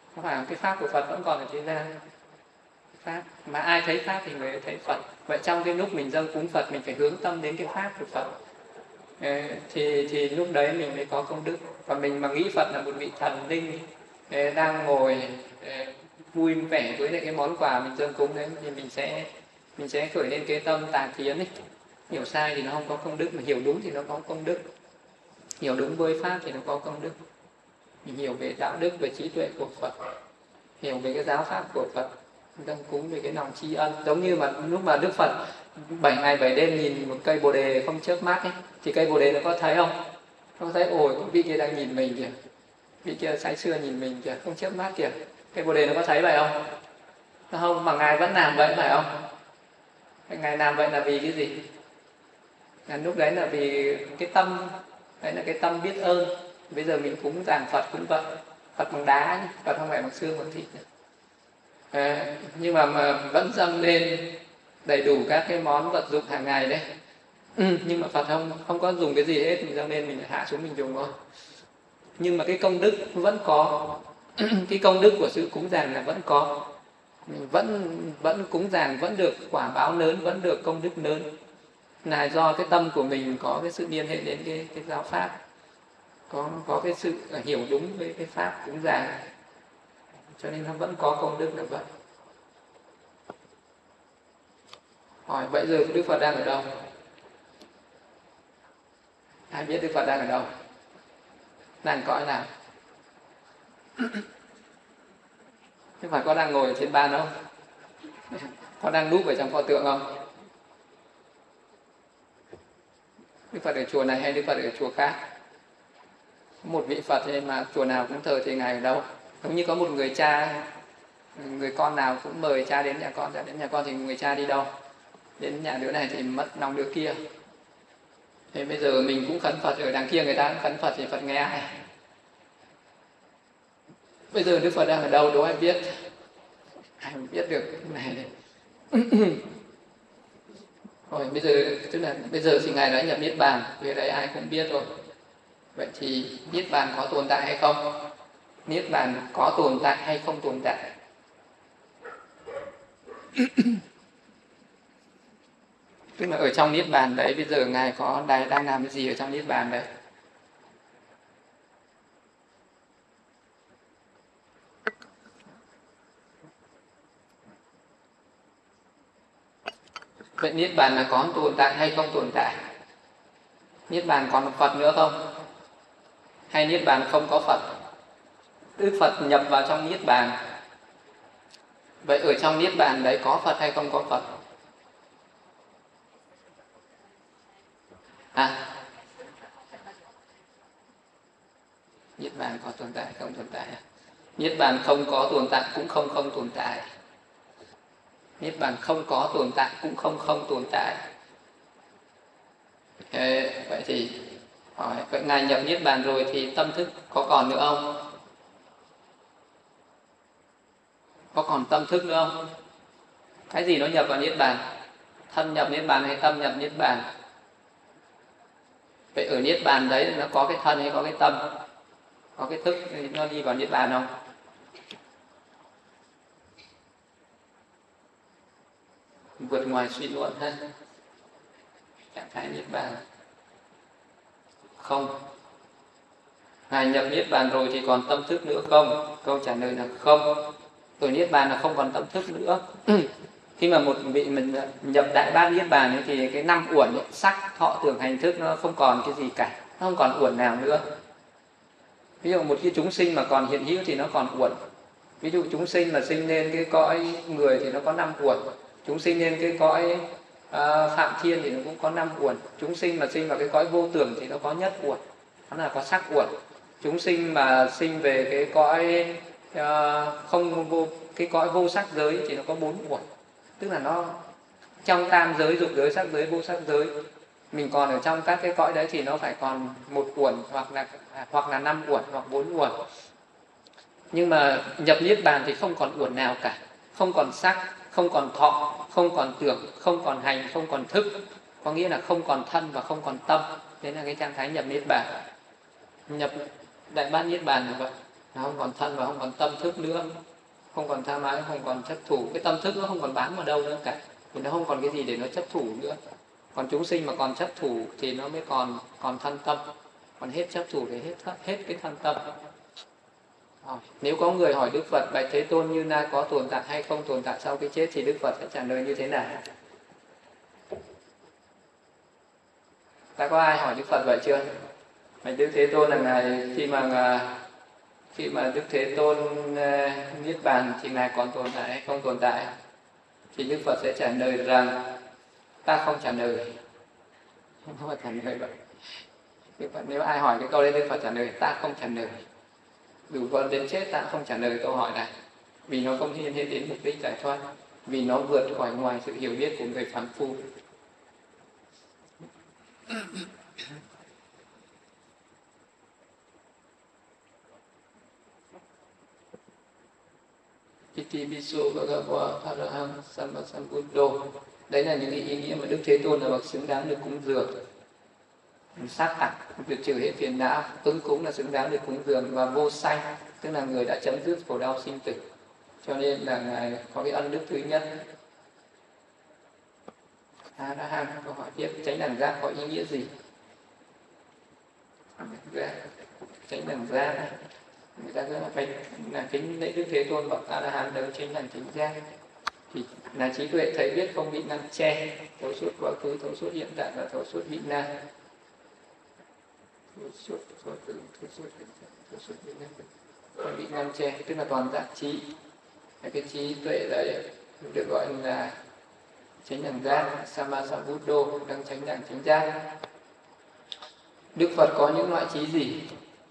Không phải cái pháp của Phật vẫn còn ở thế gian. Pháp mà ai thấy pháp thì người ấy thấy Phật. Vậy trong cái lúc mình dâng cúng Phật, mình phải hướng tâm đến cái pháp của Phật. Thì lúc đấy mình mới có công đức. Còn mình mà nghĩ Phật là một vị thần linh đang ngồi vui vẻ với lại cái món quà mình dâng cúng đấy, thì mình sẽ khởi lên cái tâm tà kiến ấy. Hiểu sai thì nó không có công đức, mà hiểu đúng thì nó có công đức. Hiểu đúng với pháp thì nó có công đức. Mình hiểu về đạo đức, về trí tuệ của Phật, hiểu về cái giáo pháp của Phật, dâng cúng về cái lòng tri ân. Giống như mà lúc mà Đức Phật 7 ngày 7 đêm nhìn một cây bồ đề không chớp mắt ấy, thì cây bồ đề nó có thấy không? Nó có thấy ôi vị kia đang nhìn mình kìa, vị kia say sưa nhìn mình kìa, không chớp mắt kìa. Cây bồ đề nó có thấy vậy không? Nó không, mà ngài vẫn làm vậy phải không? Ngài làm vậy là vì cái gì? Là lúc đấy là vì cái tâm, đấy là cái tâm biết ơn. Bây giờ mình cúng dường Phật cũng vậy, Phật bằng đá nhé, Phật không phải bằng xương bằng thịt nữa. Nhưng mà vẫn dâng lên đầy đủ các cái món vật dụng hàng ngày đấy. Nhưng mà Phật không có dùng cái gì hết, mình dâng lên mình hạ xuống mình dùng thôi. Nhưng mà cái công đức vẫn có. Cái công đức của sự cúng dường là vẫn có. Mình vẫn cúng dường, vẫn được quả báo lớn, vẫn được công đức lớn. Là do cái tâm của mình có cái sự liên hệ đến cái giáo pháp, có cái sự hiểu đúng với cái pháp cúng dường, cho nên nó vẫn có công đức là vậy. Hỏi vậy giờ Đức Phật đang ở đâu? Ai biết Đức Phật đang ở đâu? Đang cõi nào? Đức Phật có đang ngồi ở trên ban không? Có đang núp ở trong pho tượng không? Đức Phật ở chùa này hay Đức Phật ở chùa khác? Một vị Phật nhưng mà chùa nào cũng thờ thì Ngài ở đâu? Giống như có một người cha, người con nào cũng mời cha đến nhà con, đến nhà con thì người cha đi đâu? Đến nhà đứa này thì mất lòng đứa kia. Thế bây giờ mình cũng khấn Phật, ở đằng kia người ta cũng khấn Phật thì Phật nghe ai? Bây giờ Đức Phật đang ở đâu, đố ai biết? Ai biết được cái này đấy. Rồi bây giờ, tức là bây giờ thì Ngài đã nhập Niết Bàn, việc đấy ai cũng biết rồi. Vậy thì Niết Bàn có tồn tại hay không? Niết Bàn có tồn tại hay không tồn tại? Tức là ở trong Niết Bàn đấy, bây giờ Ngài có đang làm cái gì ở trong Niết Bàn đấy? Vậy Niết Bàn là có tồn tại hay không tồn tại? Niết Bàn còn Phật nữa không? Hay Niết Bàn không có Phật? Đức Phật nhập vào trong Niết Bàn. Vậy ở trong Niết Bàn đấy có Phật hay không có Phật? Niết Bàn có tồn tại không tồn tại? Niết Bàn không có tồn tại cũng không tồn tại. Niết Bàn không có tồn tại cũng không tồn tại. Vậy thì hỏi, vậy Ngài nhập Niết Bàn rồi thì tâm thức có còn nữa không? Có còn tâm thức nữa không? Cái gì nó nhập vào Niết Bàn? Thân nhập Niết Bàn hay tâm nhập Niết Bàn? Vậy ở Niết Bàn đấy nó có cái thân hay có cái tâm? Có cái thức nó đi vào Niết Bàn không? Vượt ngoài suy luận ha. Trạng thái Niết Bàn không. Ngài nhập Niết Bàn rồi thì còn tâm thức nữa không? Câu trả lời là không. Ở Niết Bàn là không còn tâm thức nữa. Khi mà một vị mình nhập Đại Bát Niết Bàn ấy, thì cái năm uẩn ấy, sắc, thọ, tưởng, hành, thức nó không còn cái gì cả, nó không còn uẩn nào nữa. Ví dụ một cái chúng sinh mà còn hiện hữu thì nó còn uẩn. Ví dụ chúng sinh mà sinh lên cái cõi người thì nó có 5 uẩn. Chúng sinh lên cái cõi Phạm Thiên thì nó cũng có 5 uẩn. Chúng sinh mà sinh vào cái cõi vô tưởng thì nó có nhất uẩn, nó là có sắc uẩn. Chúng sinh mà sinh về cái cõi cái cõi vô sắc giới thì nó có 4 uẩn. Tức là nó trong tam giới, dục giới, sắc giới, vô sắc giới, mình còn ở trong các cái cõi đấy thì nó phải còn 1 uẩn hoặc là 5 uẩn hoặc 4 uẩn. Nhưng mà nhập Niết Bàn thì không còn uẩn nào cả, không còn sắc, không còn thọ, không còn tưởng, không còn hành, không còn thức, có nghĩa là không còn thân và không còn tâm. Đấy là cái trạng thái nhập Niết Bàn. Nhập Đại Bát Niết Bàn là vậy. nó không còn thân và không còn tâm thức nữa, không còn tham ái, không còn chấp thủ. Cái tâm thức nó không còn bám vào đâu nữa cả, thì nó không còn cái gì để nó chấp thủ nữa. Còn chúng sinh mà còn chấp thủ thì nó mới còn thân tâm, còn hết chấp thủ thì hết cái thân tâm. Nếu có người hỏi Đức Phật: bạch Thế Tôn, Như Lai có tồn tại hay không tồn tại sau cái chết, thì Đức Phật sẽ trả lời như thế nào? Đã có ai hỏi Đức Phật vậy chưa? Bạch Đức Thế Tôn, là ngài khi mà Đức Thế Tôn niết bàn thì ngài còn tồn tại hay không tồn tại? Thì Đức Phật sẽ trả lời rằng: ta không trả lời. Không phải trả lời vậy. Đức Phật, nếu ai hỏi cái câu đấy, Đức Phật trả lời: ta không trả lời. Dù con đến chết ta không trả lời câu hỏi này, vì nó không liên hệ đến mục đích giải thoát, vì nó vượt khỏi ngoài sự hiểu biết của người phàm phu. Iti biso bhagava arahang sammasambuddho. Đấy là những cái ý nghĩa mà Đức Thế Tôn là bậc xứng đáng được cúng dường. Sát tặc, được trừ hết phiền não. Ứng cúng là xứng đáng được cúng dường. Và vô sanh, tức là người đã chấm dứt khổ đau sinh tử. Cho nên là ngài có cái ân đức thứ nhất. Arahang, câu hỏi tiếp: chánh đẳng giác có ý nghĩa gì? Chánh đẳng giác này, người ta rất là kính lễ Đức Thế Tôn bậc A-la-hán đấng chánh đẳng chính giác, thì là trí tuệ thấy biết không bị ngăn che, thấu suốt quá khứ, thấu suốt hiện tại và thấu suốt vị lai. Thấu suốt quá khứ, thấu suốt vị lai, không bị ngăn che, tức là toàn giác trí. Cái trí tuệ đấy được gọi là chánh đẳng giác, Sammasambuddho, đấng chánh đẳng chính giác. Đức Phật có những loại trí gì?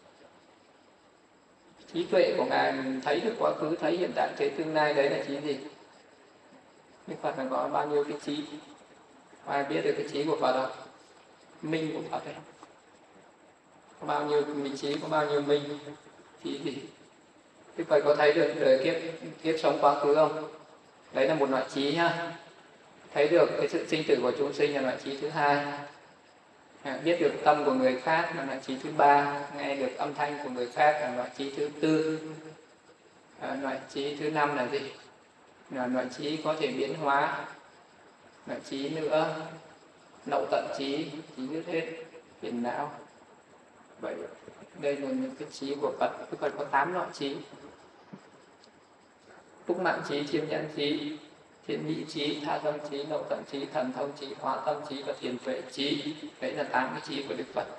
Trí tuệ của ngài thấy được quá khứ, thấy hiện tại, thấy tương lai, đấy là trí gì? Đức Phật là có bao nhiêu cái trí? Ai biết được cái trí của Phật không? Minh của Phật đấy. Có bao nhiêu vị trí, có bao nhiêu minh? Trí gì? Đức Phật có thấy được đời kiếp sống quá khứ không? Đấy là một loại trí ha. Thấy được cái sự sinh tử của chúng sinh là loại trí thứ hai. Biết được tâm của người khác là loại trí thứ ba. Nghe được âm thanh của người khác là loại trí thứ tư. Loại trí thứ năm là gì? Là loại trí có thể biến hóa. Loại trí nữa, lậu tận trí, trí dứt hết phiền não. Vậy đây là những cái trí của Phật. Đức Phật có 8 loại trí: túc mạng trí, chiêm nhãn trí, thiên nhĩ trí, tha tâm trí, lậu tận trí, thần thông trí, hóa tâm trí và thiền tuệ trí. Đấy là 8 cái trí của Đức Phật.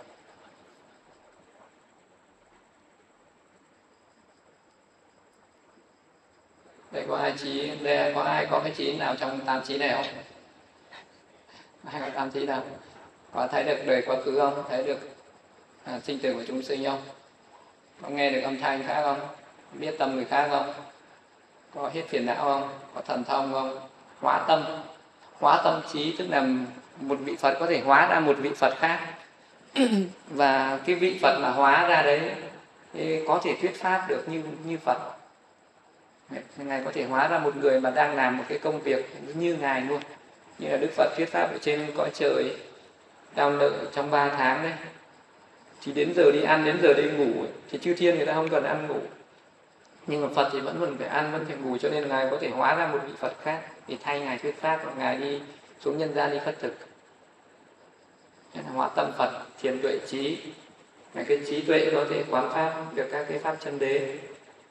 Đây có ai trí, đây có ai có cái trí nào trong 8 trí này không? Ai có 8 trí nào? Có thấy được đời quá khứ không? Thấy được sinh tử của chúng sinh không? Có nghe được âm thanh khác không? Biết tâm người khác không? Có hết phiền não không? Có thần thông không? Hóa tâm trí, tức là một vị Phật có thể hóa ra một vị Phật khác. Và cái vị Phật mà hóa ra đấy thì có thể thuyết pháp được như Phật. Ngài có thể hóa ra một người mà đang làm một cái công việc như Ngài luôn. Như là Đức Phật thuyết pháp ở trên cõi trời đau nợ trong 3 tháng đấy. Thì đến giờ đi ăn, đến giờ đi ngủ ấy, thì chư thiên người ta không cần ăn ngủ. Nhưng mà Phật thì vẫn phải ăn, vẫn phải ngủ, cho nên Ngài có thể hóa ra một vị Phật khác để thay Ngài thuyết pháp, và Ngài đi xuống nhân gian đi khất thực. Nên là hóa tâm Phật, thiền tuệ trí. Cái trí tuệ có thể quán pháp được các cái pháp chân đế.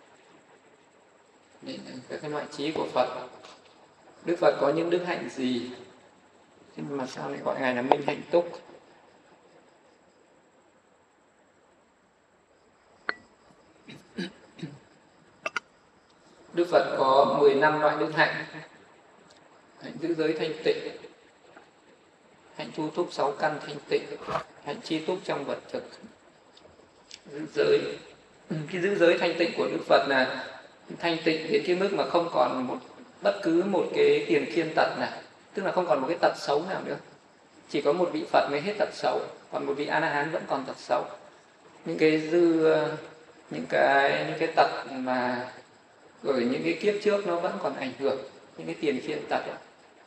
Đây là các cái loại trí của Phật. Đức Phật có những đức hạnh gì? Nhưng mà sao lại gọi Ngài là Minh Hạnh Túc? Đức Phật có 15 loại đức hạnh. Hạnh giữ giới thanh tịnh, hạnh thu thúc 6 căn thanh tịnh, hạnh chi túc trong vật thực. Giữ giới. Cái giữ giới thanh tịnh của Đức Phật là thanh tịnh đến cái mức mà không còn bất cứ một cái tiền kiên tật nào, tức là không còn một cái tật xấu nào nữa. Chỉ có một vị Phật mới hết tật xấu, còn một vị A-la-hán vẫn còn tật xấu. Những cái tật mà ở những cái kiếp trước nó vẫn còn ảnh hưởng, những cái tiền kiên tật ấy.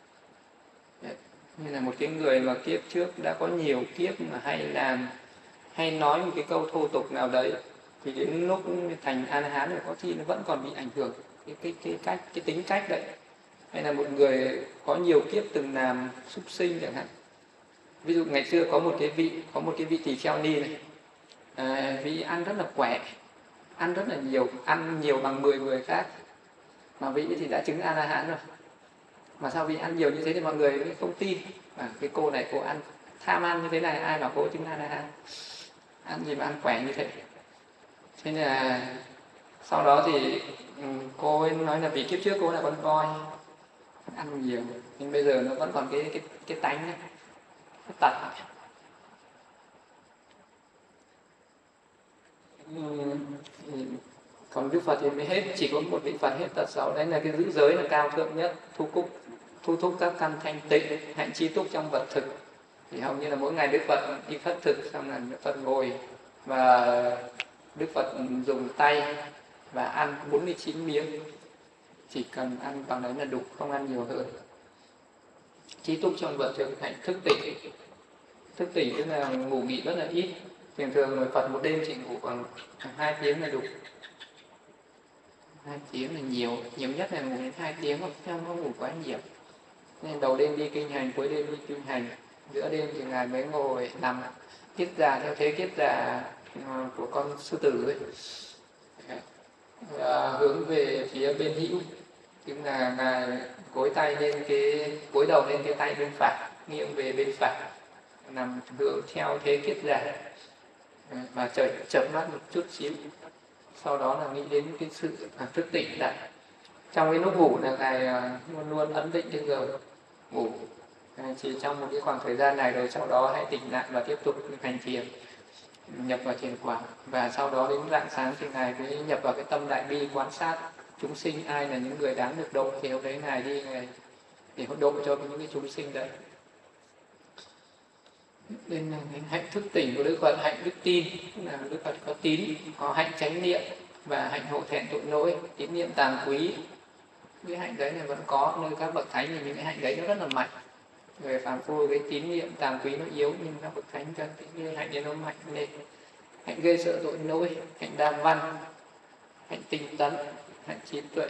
Như là một cái người mà kiếp trước đã có nhiều kiếp mà hay nói một cái câu thô tục nào đấy, thì đến lúc thành A La Hán rồi có khi nó vẫn còn bị ảnh hưởng cái tính cách đấy. Hay là một người có nhiều kiếp từng làm súc sinh chẳng hạn. Ví dụ ngày xưa có một cái vị tỳ kheo ni này, vị ăn rất là khỏe, ăn rất là nhiều, ăn nhiều bằng 10 người khác, mà vị thì đã chứng A La Hán rồi. Mà sao vị ăn nhiều như thế thì mọi người mới không tin. Cái cô này cô ăn tham ăn như thế này, ai bảo cô chứng A La Hán, ăn gì mà ăn khỏe như thế. Thế nên là sau đó thì cô ấy nói là vì kiếp trước cô là con voi, ăn nhiều, nhưng bây giờ nó vẫn còn cái tánh này, cái tật. Còn Đức Phật thì mới hết, chỉ có một vị Phật hết tật xấu, đấy là cái giữ giới là cao thượng nhất, thu thúc các căn thanh tịnh, hạnh chi túc trong vật thực. Thì hầu như là mỗi ngày Đức Phật đi khất thực xong là Đức Phật ngồi và Đức Phật dùng tay và ăn 49 miếng, chỉ cần ăn bằng đấy là đủ, không ăn nhiều hơn. Chi túc trong vật thực, hạnh thức tỉnh. Thức tỉnh tức là ngủ nghỉ rất là ít. Thường thường người Phật một đêm chỉ ngủ khoảng 2 tiếng là đủ. 2 tiếng là nhiều nhất là ngủ đến 2 tiếng, không ngủ quá nhiều. Nên đầu đêm đi kinh hành, cuối đêm đi kinh hành, giữa đêm thì Ngài mới ngồi nằm kiết già theo thế kiết già của con sư tử ấy. Hướng về phía bên hữu, tức là Ngài gối đầu lên cái tay bên phải, nghiêng về bên phải, nằm hướng theo thế kiết già và chợp mắt một chút xíu. Sau đó là nghĩ đến cái sự thức tỉnh lại. Trong cái lúc ngủ là Ngài luôn luôn ấn định cái giờ ngủ. Chỉ trong một cái khoảng thời gian này rồi sau đó hãy tỉnh lại và tiếp tục hành thiền, nhập vào thiền quán. Và sau đó đến rạng sáng thì Ngài mới nhập vào cái tâm đại bi, quan sát chúng sinh, ai là những người đáng được độ thì hôm đấy Ngài đi để độ cho những cái chúng sinh đấy. Nên là hạnh thức tỉnh của Đức Phật, hạnh đức tin, là Đức Phật có tín, có hạnh chánh niệm và hạnh hộ thẹn tội lỗi, tín niệm tàm quý. Cái hạnh đấy này vẫn có nơi các bậc thánh, thì những cái hạnh đấy nó rất là mạnh. Về phàm phu cái tín niệm tàm quý nó yếu, nhưng các bậc thánh cho cái hạnh đấy nó mạnh lên. Hạnh ghê sợ tội lỗi, hạnh đa văn, hạnh tinh tấn, hạnh trí tuệ,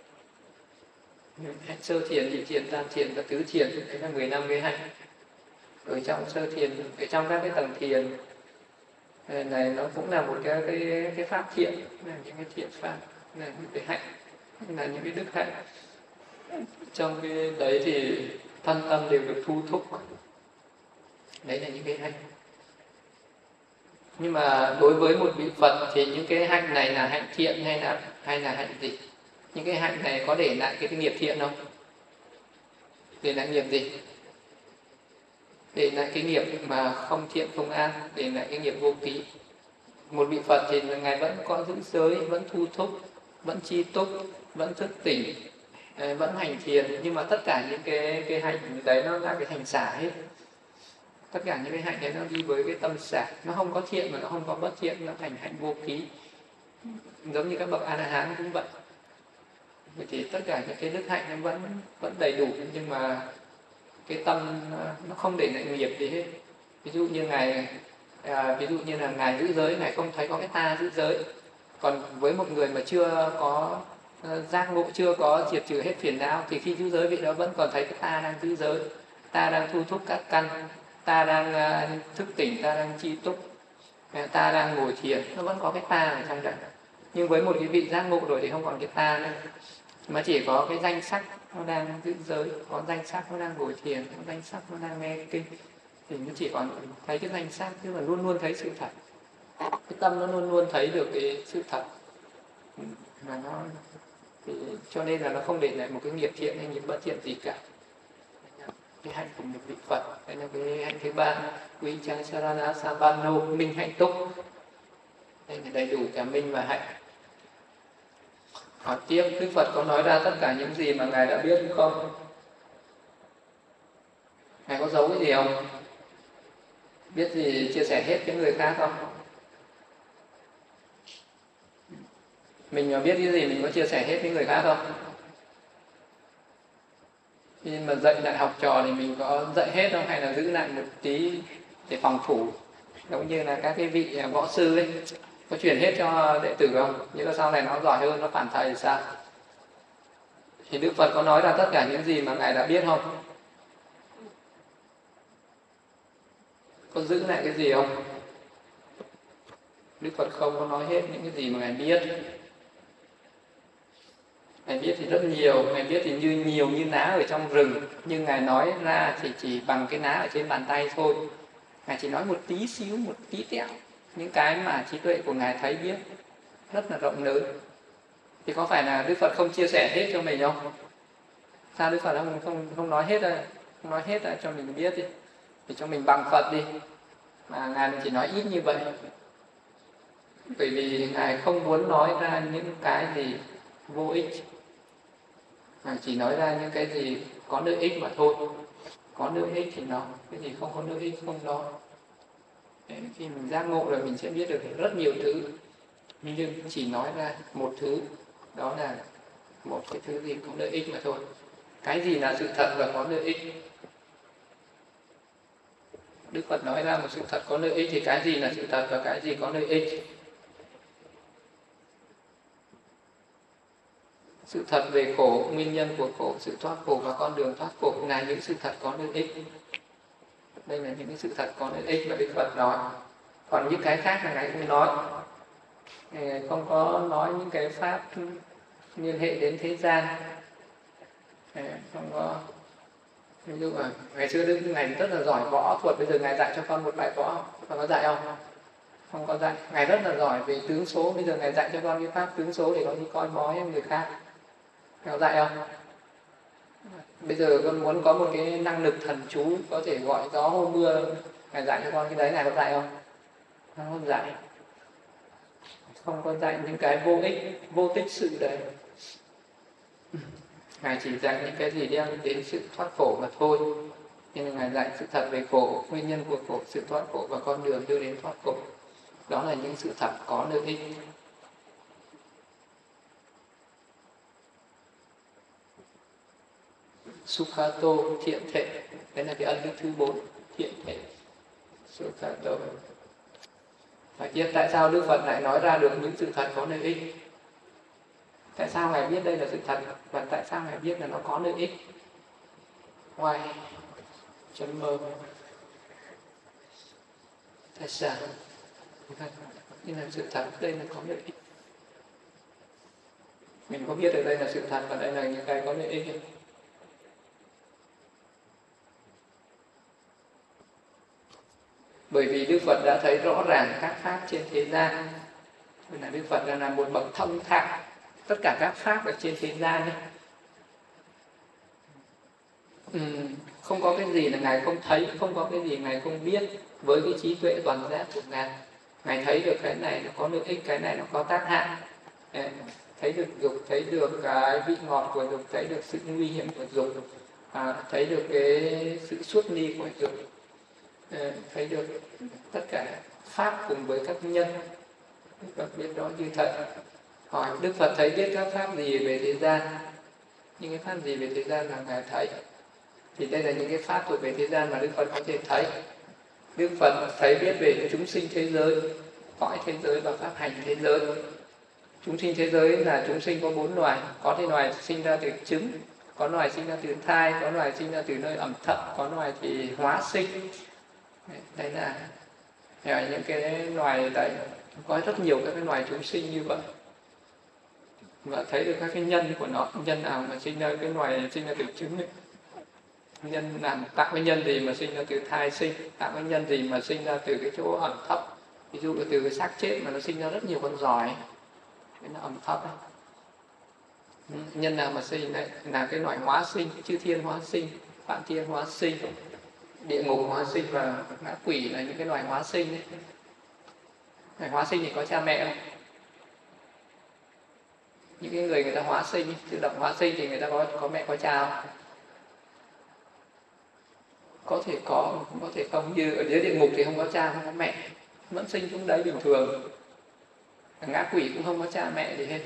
hạnh sơ thiền, nhị thiền, tam thiền và tứ thiền. Đấy là 15 cái hạnh. Ở trong sơ thiền, ở trong các cái tầng thiền này nó cũng là một cái pháp thiện, là những cái thiện pháp, là những cái hạnh, là những cái đức hạnh. Trong cái đấy thì thân tâm đều được thu thúc. Đấy là những cái hạnh. Nhưng mà đối với một vị Phật thì những cái hạnh này là hạnh thiện hay là hạnh gì? Những cái hạnh này có để lại cái nghiệp thiện không? Để lại nghiệp gì? Để lại cái nghiệp mà không thiện không an, để lại cái nghiệp vô ký. Một vị Phật thì Ngài vẫn có giữ giới, vẫn thu thúc, vẫn chi túc, vẫn thức tỉnh, vẫn hành thiền. Nhưng mà tất cả những cái hạnh đấy nó là cái hành xả hết. Tất cả những cái hạnh đấy nó đi với cái tâm xả. Nó không có thiện mà nó không có bất thiện, nó thành hạnh vô ký. Giống như các bậc A-la-hán cũng vậy. Vậy thì tất cả những cái đức hạnh nó vẫn đầy đủ, nhưng mà cái tâm nó không để lại nghiệp gì hết. Ví dụ như là Ngài giữ giới, Ngài không thấy có cái ta giữ giới. Còn với một người mà chưa có giác ngộ, chưa có diệt trừ hết phiền não, thì khi giữ giới vị đó vẫn còn thấy cái ta đang giữ giới, ta đang thu thúc các căn, ta đang thức tỉnh, ta đang chi túc, ta đang ngồi thiền, nó vẫn có cái ta ở trong đấy. Nhưng với một cái vị giác ngộ rồi thì không còn cái ta nữa, mà chỉ có cái danh sắc nó đang giữ giới, có danh sắc nó đang ngồi thiền, có danh sắc nó đang nghe kinh, thì nó chỉ còn thấy cái danh sắc, chứ mà luôn luôn thấy sự thật. Cái tâm nó luôn luôn thấy được cái sự thật, mà nó thì cho nên là nó không để lại một cái nghiệp thiện hay nghiệp bất thiện gì cả. Cái hạnh của một vị Phật, đây là cái hạnh thứ ba, quý cha sarana sampano, minh hạnh túc. Đây là đầy đủ cả minh và hạnh. Hỏi tiếp, Đức Phật có nói ra tất cả những gì mà Ngài đã biết không? Ngài có giấu cái gì không? Biết gì chia sẻ hết với người khác không? Mình mà biết cái gì mình có chia sẻ hết với người khác không? Khi mà dạy lại học trò thì mình có dạy hết không? Hay là giữ lại một tí để phòng thủ? Giống như là các cái vị võ sư ấy, Có truyền hết cho đệ tử không? Nghĩa là sau này nó giỏi hơn, nó phản thầy thì sao? Thì Đức Phật có nói ra tất cả những gì mà Ngài đã biết không? Có giữ lại cái gì không? Đức Phật không có nói hết những cái gì mà Ngài biết. Ngài biết thì rất nhiều, Ngài biết thì nhiều như ná ở trong rừng, nhưng Ngài nói ra thì chỉ bằng cái ná ở trên bàn tay thôi. Ngài chỉ nói một tí xíu, một tí tẹo những cái mà trí tuệ của Ngài thấy biết rất là rộng lớn. Thì có phải là Đức Phật không chia sẻ hết cho mình không? Sao Đức Phật không nói hết ra, không nói hết ra cho mình biết đi, thì cho mình bằng Phật đi, mà Ngài chỉ nói ít như vậy. Bởi vì Ngài không muốn nói ra những cái gì vô ích, Ngài chỉ nói ra những cái gì có lợi ích mà thôi. Có lợi ích thì nói, cái gì không có lợi ích không nói. Để khi mình giác ngộ rồi mình sẽ biết được rất nhiều thứ, nhưng chỉ nói ra một thứ, đó là một cái thứ gì có lợi ích mà thôi. Cái gì là sự thật và có lợi ích? Đức Phật nói ra một sự thật có lợi ích thì cái gì là sự thật và cái gì có lợi ích? Sự thật về khổ, nguyên nhân của khổ, sự thoát khổ và con đường thoát khổ là những sự thật có lợi ích. Đây là những cái sự thật có lợi ích mà Đức Phật nói. Còn những cái khác là Ngài không nói. Ngài không có nói những cái pháp liên hệ đến thế gian. Không có. Ví dụ là ngày xưa Đức Ngài rất là giỏi võ thuật, bây giờ Ngài dạy cho con một bài võ, con có dạy không? Không có dạy. Ngài rất là giỏi về tướng số, bây giờ Ngài dạy cho con cái pháp tướng số để con đi coi bói người khác. Ngài có dạy không? Bây giờ con muốn có một cái năng lực thần chú có thể gọi gió hô mưa, Ngài dạy cho con cái đấy, Ngài có dạy không? Không dạy. Không có dạy những cái vô ích, vô tích sự đấy. Ngài chỉ dạy những cái gì đem đến sự thoát khổ mà thôi. Nhưng Ngài dạy sự thật về khổ, nguyên nhân của khổ, sự thoát khổ và con đường đưa đến thoát khổ. Đó là những sự thật có lợi ích. Sukhato, thiện thể. Đấy là cái ân đức thứ 4, thiện thể. Sukhato. Phải biết tại sao Đức Phật lại nói ra được những sự thật có lợi ích. Tại sao Ngài biết đây là sự thật và tại sao Ngài biết là nó có lợi ích? Why? Chấm mơ. Tại sao? Nhưng là sự thật, đây là có lợi ích. Mình có biết được đây là sự thật và đây là những cái có lợi ích không? Bởi vì Đức Phật đã thấy rõ ràng các pháp trên thế gian. Nên là Đức Phật là một bậc thông thạo tất cả các pháp ở trên thế gian ấy. Không có cái gì là Ngài không thấy, không có cái gì Ngài không biết. Với cái trí tuệ toàn giác của Ngài, Ngài thấy được cái này nó có lợi ích, cái này nó có tác hại. Thấy được dục, thấy được cái vị ngọt của dục, thấy được sự nguy hiểm của dục, thấy được cái sự xuất ly của dục, thấy được tất cả pháp cùng với các nhân. Đức Phật biết đó như thật. Hỏi Đức Phật thấy biết các pháp gì về thế gian? Những cái pháp gì về thế gian là Ngài thấy. Thì đây là những cái pháp thuộc về thế gian mà Đức Phật có thể thấy. Đức Phật thấy biết về chúng sinh thế giới, cõi thế giới và pháp hành thế giới. Chúng sinh thế giới là chúng sinh có 4 loài. Có thì loài sinh ra từ trứng, có loài sinh ra từ thai, có loài sinh ra từ nơi ẩm thấp, có loài thì hóa sinh. Đấy là những cái loài đấy. Có rất nhiều các cái loài chúng sinh như vậy. Và thấy được các cái nhân của nó. Nhân nào mà sinh ra cái loài sinh ra từ trứng ấy. Nhân làm tạo cái nhân gì mà sinh ra từ thai sinh, tạo cái nhân gì mà sinh ra từ cái chỗ ẩm thấp. Ví dụ từ cái xác chết mà nó sinh ra rất nhiều con giòi, cái nó ẩm thấp ấy. Nhân nào mà sinh đấy là cái loại hóa sinh, chư thiên hóa sinh, phạm thiên hóa sinh, địa ngục hóa sinh và ngã quỷ là những cái loài hóa sinh đấy. Loài hóa sinh thì có cha mẹ không? Những cái người ta hóa sinh, tự động hóa sinh thì người ta có mẹ có cha không? Có thể có, cũng có thể không. Như ở dưới địa ngục thì không có cha, không có mẹ, vẫn sinh xuống đấy bình thường. Ngã quỷ cũng không có cha mẹ gì hết.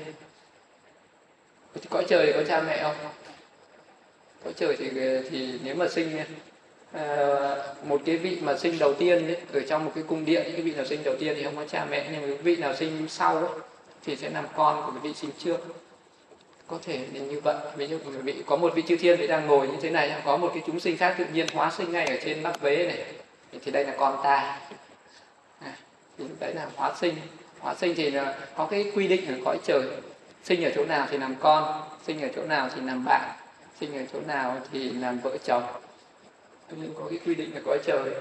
Cõi trời thì có cha mẹ không? Cõi trời thì nếu mà sinh một cái vị mà sinh đầu tiên ấy, ở trong một cái cung điện, cái vị nào sinh đầu tiên thì không có cha mẹ, nhưng mà cái vị nào sinh sau ấy, thì sẽ làm con của cái vị sinh trước. Có thể là như vậy. Ví dụ có một vị chư thiên vị đang ngồi như thế này, có một cái chúng sinh khác tự nhiên hóa sinh ngay ở trên nắp vế này, thì đây là con ta. Thì đấy là hóa sinh. Hóa sinh thì là có cái quy định ở cõi trời, sinh ở chỗ nào thì làm con, sinh ở chỗ nào thì làm bạn, sinh ở chỗ nào thì làm vợ chồng. Nhưng có cái quy định ở cõi trời.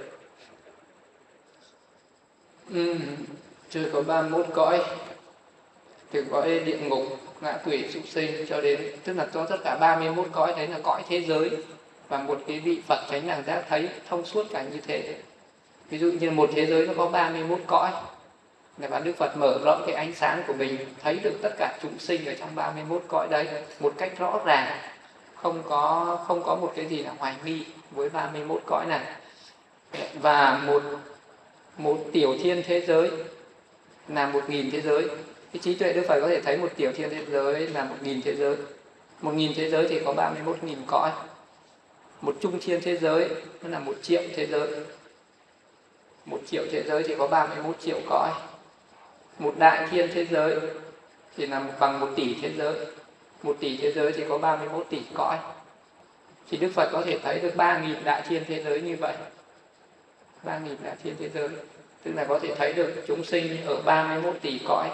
Trời có 31 cõi, từ cõi địa ngục, ngạ quỷ, súc sinh cho đến, tức là có tất cả 31 cõi, đấy là cõi thế giới. Và một cái vị Phật chánh đẳng giác thấy thông suốt cả như thế. Ví dụ như một thế giới nó có 31 cõi, và Đức Phật mở rộng cái ánh sáng của mình, thấy được tất cả chúng sinh ở trong 31 cõi đấy một cách rõ ràng, không có một cái gì là hoài nghi với 31 cõi này. Và một tiểu thiên thế giới là 1000 thế giới. Cái trí tuệ Đức Phật có thể thấy một tiểu thiên thế giới là 1000 thế giới. 1000 thế giới thì có 31.000 cõi. Một trung thiên thế giới nó là 1 triệu thế giới. 1 triệu thế giới thì có 31 triệu cõi. Một đại thiên thế giới thì là bằng 1 tỷ thế giới. 1 tỷ thế giới thì có 31 tỷ cõi. Thì Đức Phật có thể thấy được 3.000 đại thiên thế giới như vậy. 3.000 đại thiên thế giới, tức là có thể thấy được chúng sinh ở 31 tỷ cõi.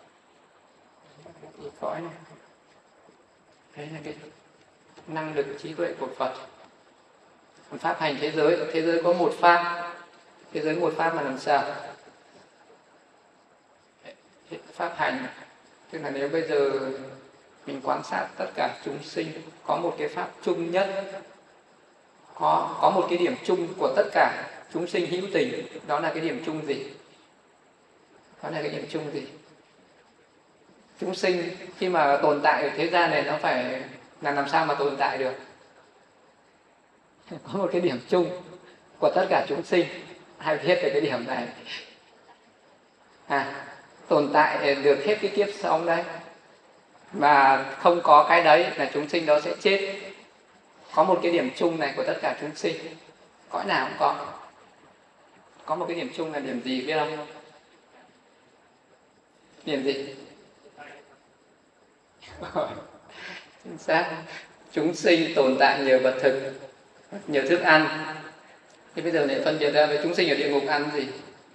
Tỷ cõi này. Đấy là cái năng lực trí tuệ của Phật. Còn pháp hành thế giới có một pháp. Thế giới một pháp mà làm sao? Pháp hành, tức là nếu bây giờ mình quan sát tất cả chúng sinh, có một cái pháp chung nhất, có một cái điểm chung của tất cả chúng sinh hữu tình, đó là cái điểm chung gì? Đó là cái điểm chung gì? Chúng sinh khi mà tồn tại ở thế gian này nó phải là làm sao mà tồn tại được? Có một cái điểm chung của tất cả chúng sinh. Ai biết về cái điểm này? Tồn tại được hết cái kiếp sống đấy, mà không có cái đấy là chúng sinh đó sẽ chết. Có một cái điểm chung này của tất cả chúng sinh, cõi nào cũng có. Có một cái điểm chung là điểm gì biết không? Điểm gì? Chính xác. Chúng sinh tồn tại nhờ vật thực, nhờ thức ăn. Thì bây giờ để phân biệt ra với chúng sinh ở địa ngục ăn gì?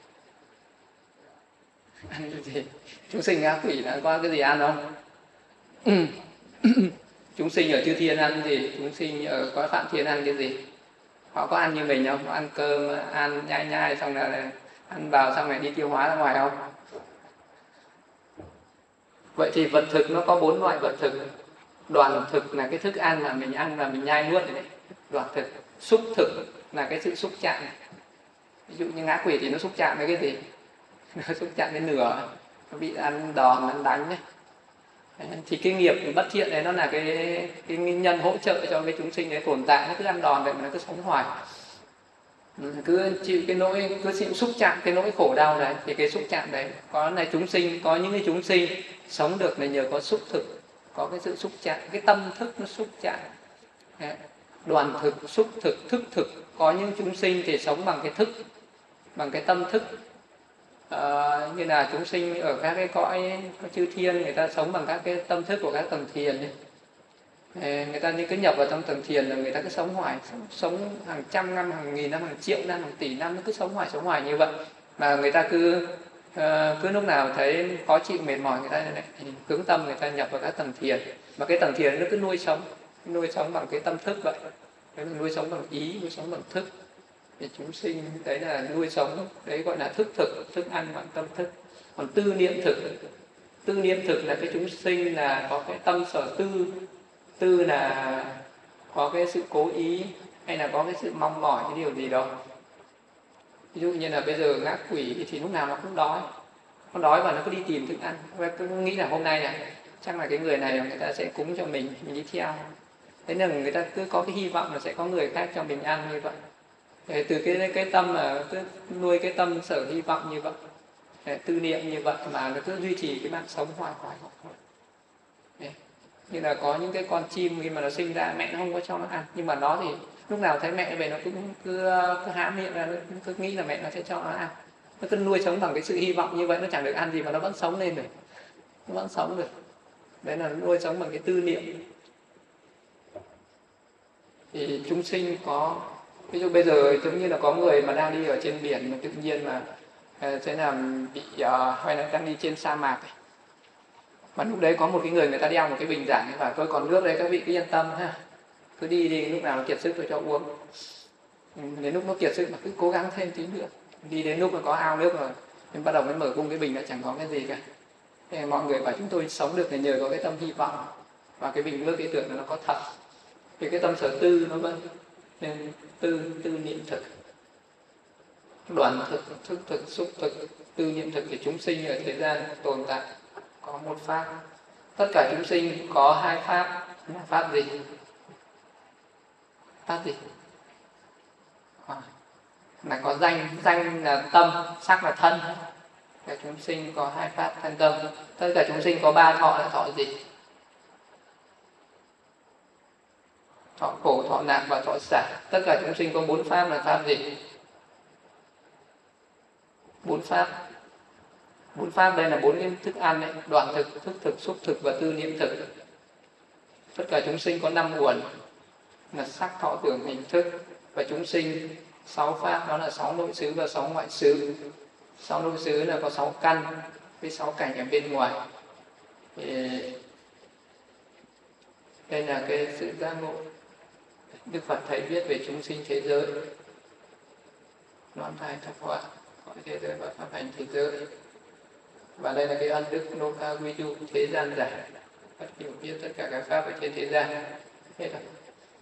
Ăn cái gì? Chúng sinh ngã quỷ đã có cái gì ăn không? Chúng sinh ở chư thiên ăn gì? Chúng sinh ở cõi Phạm Thiên ăn cái gì? Họ có ăn như mình không? Họ ăn cơm, ăn nhai xong là ăn vào xong rồi đi tiêu hóa ra ngoài không? Vậy thì vật thực nó có 4 loại vật thực. Đoàn thực là cái thức ăn mà mình ăn và mình nhai nuốt đấy. Đoàn thực. Xúc thực là cái sự xúc chạm. Ví dụ như ngã quỷ thì nó xúc chạm với cái gì? Nó xúc chạm với nửa, nó bị ăn đòn, ăn đánh đấy. Thì cái nghiệp bất thiện đấy nó là cái nguyên nhân hỗ trợ cho cái chúng sinh đấy tồn tại. Nó cứ ăn đòn vậy mà nó cứ sống hoài, cứ chịu cái nỗi, cứ chịu xúc chạm cái nỗi khổ đau đấy. Thì cái xúc chạm đấy có là chúng sinh, có những cái chúng sinh sống được là nhờ có xúc thực, có cái sự xúc chạm, cái tâm thức nó xúc chạm. Đoàn thực, xúc thực, thức thực. Có những chúng sinh thì sống bằng cái thức, bằng cái tâm thức. Như là chúng sinh ở các cái cõi chư thiên, người ta sống bằng các cái tâm thức của các tầng thiền ấy. Người ta cứ nhập vào trong tầng thiền là người ta cứ sống hoài, sống hàng trăm năm, hàng nghìn năm, hàng triệu năm, hàng tỷ năm, nó cứ sống hoài như vậy. Mà người ta cứ lúc nào thấy khó chịu mệt mỏi, người ta lại hướng tâm, người ta nhập vào các tầng thiền. Mà cái tầng thiền nó cứ nuôi sống bằng cái tâm thức vậy. Đấy là nuôi sống bằng ý, nuôi sống bằng thức. Thì chúng sinh đấy là nuôi sống, đấy gọi là thức thực, thức ăn bằng tâm thức. Còn tư niệm thực là cái chúng sinh là có cái tâm sở tư là có cái sự cố ý hay là có cái sự mong mỏi cái điều gì đó. Ví dụ như là bây giờ ngã quỷ thì lúc nào nó cũng đói, nó đói và nó cứ đi tìm thức ăn. Nó cứ nghĩ là hôm nay này chắc là cái người này người ta sẽ cúng cho mình đi theo. Thế nên người ta cứ có cái hy vọng là sẽ có người khác cho mình ăn như vậy. Từ cái tâm mà cứ nuôi cái tâm sở hy vọng như vậy, tư niệm như vậy mà nó cứ duy trì cái mạng sống hoài. Như là có những cái con chim khi mà nó sinh ra mẹ nó không có cho nó ăn, nhưng mà nó thì lúc nào thấy mẹ về nó cứ há miệng ra, nó cứ nghĩ là mẹ nó sẽ cho nó ăn, nó cứ nuôi sống bằng cái sự hy vọng như vậy, nó chẳng được ăn gì mà nó vẫn sống lên được, nó vẫn sống được. Đấy là nuôi sống bằng cái tư niệm. Thì chúng sinh có, ví dụ bây giờ giống như là có người mà đang đi ở trên biển mà tự nhiên mà sẽ làm bị hay là đang đi trên sa mạc ấy. Mà lúc đấy có một cái người ta đeo một cái bình rảnh và tôi còn nước đấy, các vị cứ yên tâm ha, cứ đi lúc nào nó kiệt sức tôi cho uống. Đến lúc nó kiệt sức mà cứ cố gắng thêm tí nữa, đi đến lúc mà có ao nước rồi nên bắt đầu mới mở cung cái bình, đã chẳng có cái gì cả. Thế mọi người bảo chúng tôi sống được là nhờ có cái tâm hy vọng và cái bình nước cái tưởng là nó có thật, vì cái tâm sở tư nó vẫn nên tư niệm thực, đoàn thực, thức thực, xúc thực, tư niệm thực. Thì chúng sinh ở thế gian tồn tại có một pháp, tất cả chúng sinh có hai pháp. Pháp gì? Pháp gì? Là có danh là tâm, sắc là thân. Các chúng sinh có hai pháp thân tâm. Tất cả chúng sinh có ba thọ, là thọ gì? Thọ khổ, thọ nạn và thọ xả. Tất cả chúng sinh có bốn pháp, là pháp gì? Bốn pháp. Bốn pháp đây là bốn cái thức ăn đấy: đoạn thực, thức thực, xúc thực và tư niệm thực. Tất cả chúng sinh có 5 uẩn là sắc, thọ, tưởng, hành, thức. Và chúng sinh 6 pháp, đó là 6 nội xứ và 6 ngoại xứ. 6 nội xứ là có 6 căn với 6 cảnh ở bên ngoài. Thì đây là cái sự giác ngộ Đức Phật thầy viết về chúng sinh thế giới: loạn thai thập họa, cõi thế giới và pháp hành thế giới. Và đây là cái ân đức Loka Viju, thế gian giải, Phật hiểu biết tất cả các pháp ở trên thế gian. Hết rồi.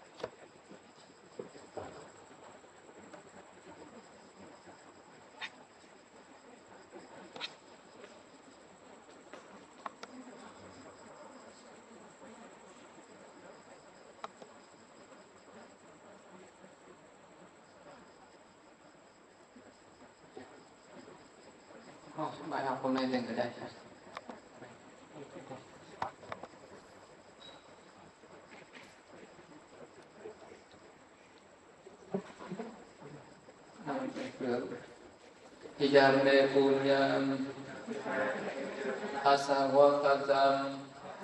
Bài học hôm nay dừng ở đây. Idame punyam asawakazam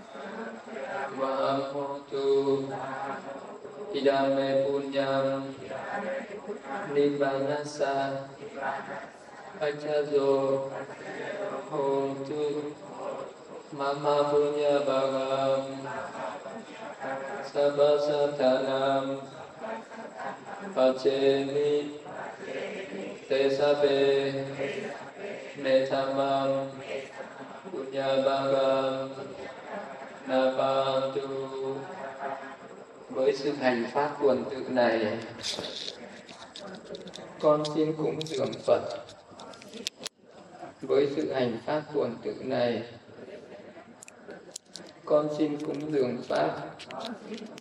vahamhotu. Idame punyam nibbanasa Achazo Hotu Mama Punya Bhagam Sabbasatanam Pachemi Tesabe Metamam Punya Bhagam Napantu. Với sự hành pháp tuần tự này, con xin cúng dường Phật. Với sự hành pháp tuần tự này, con xin cúng dường Pháp.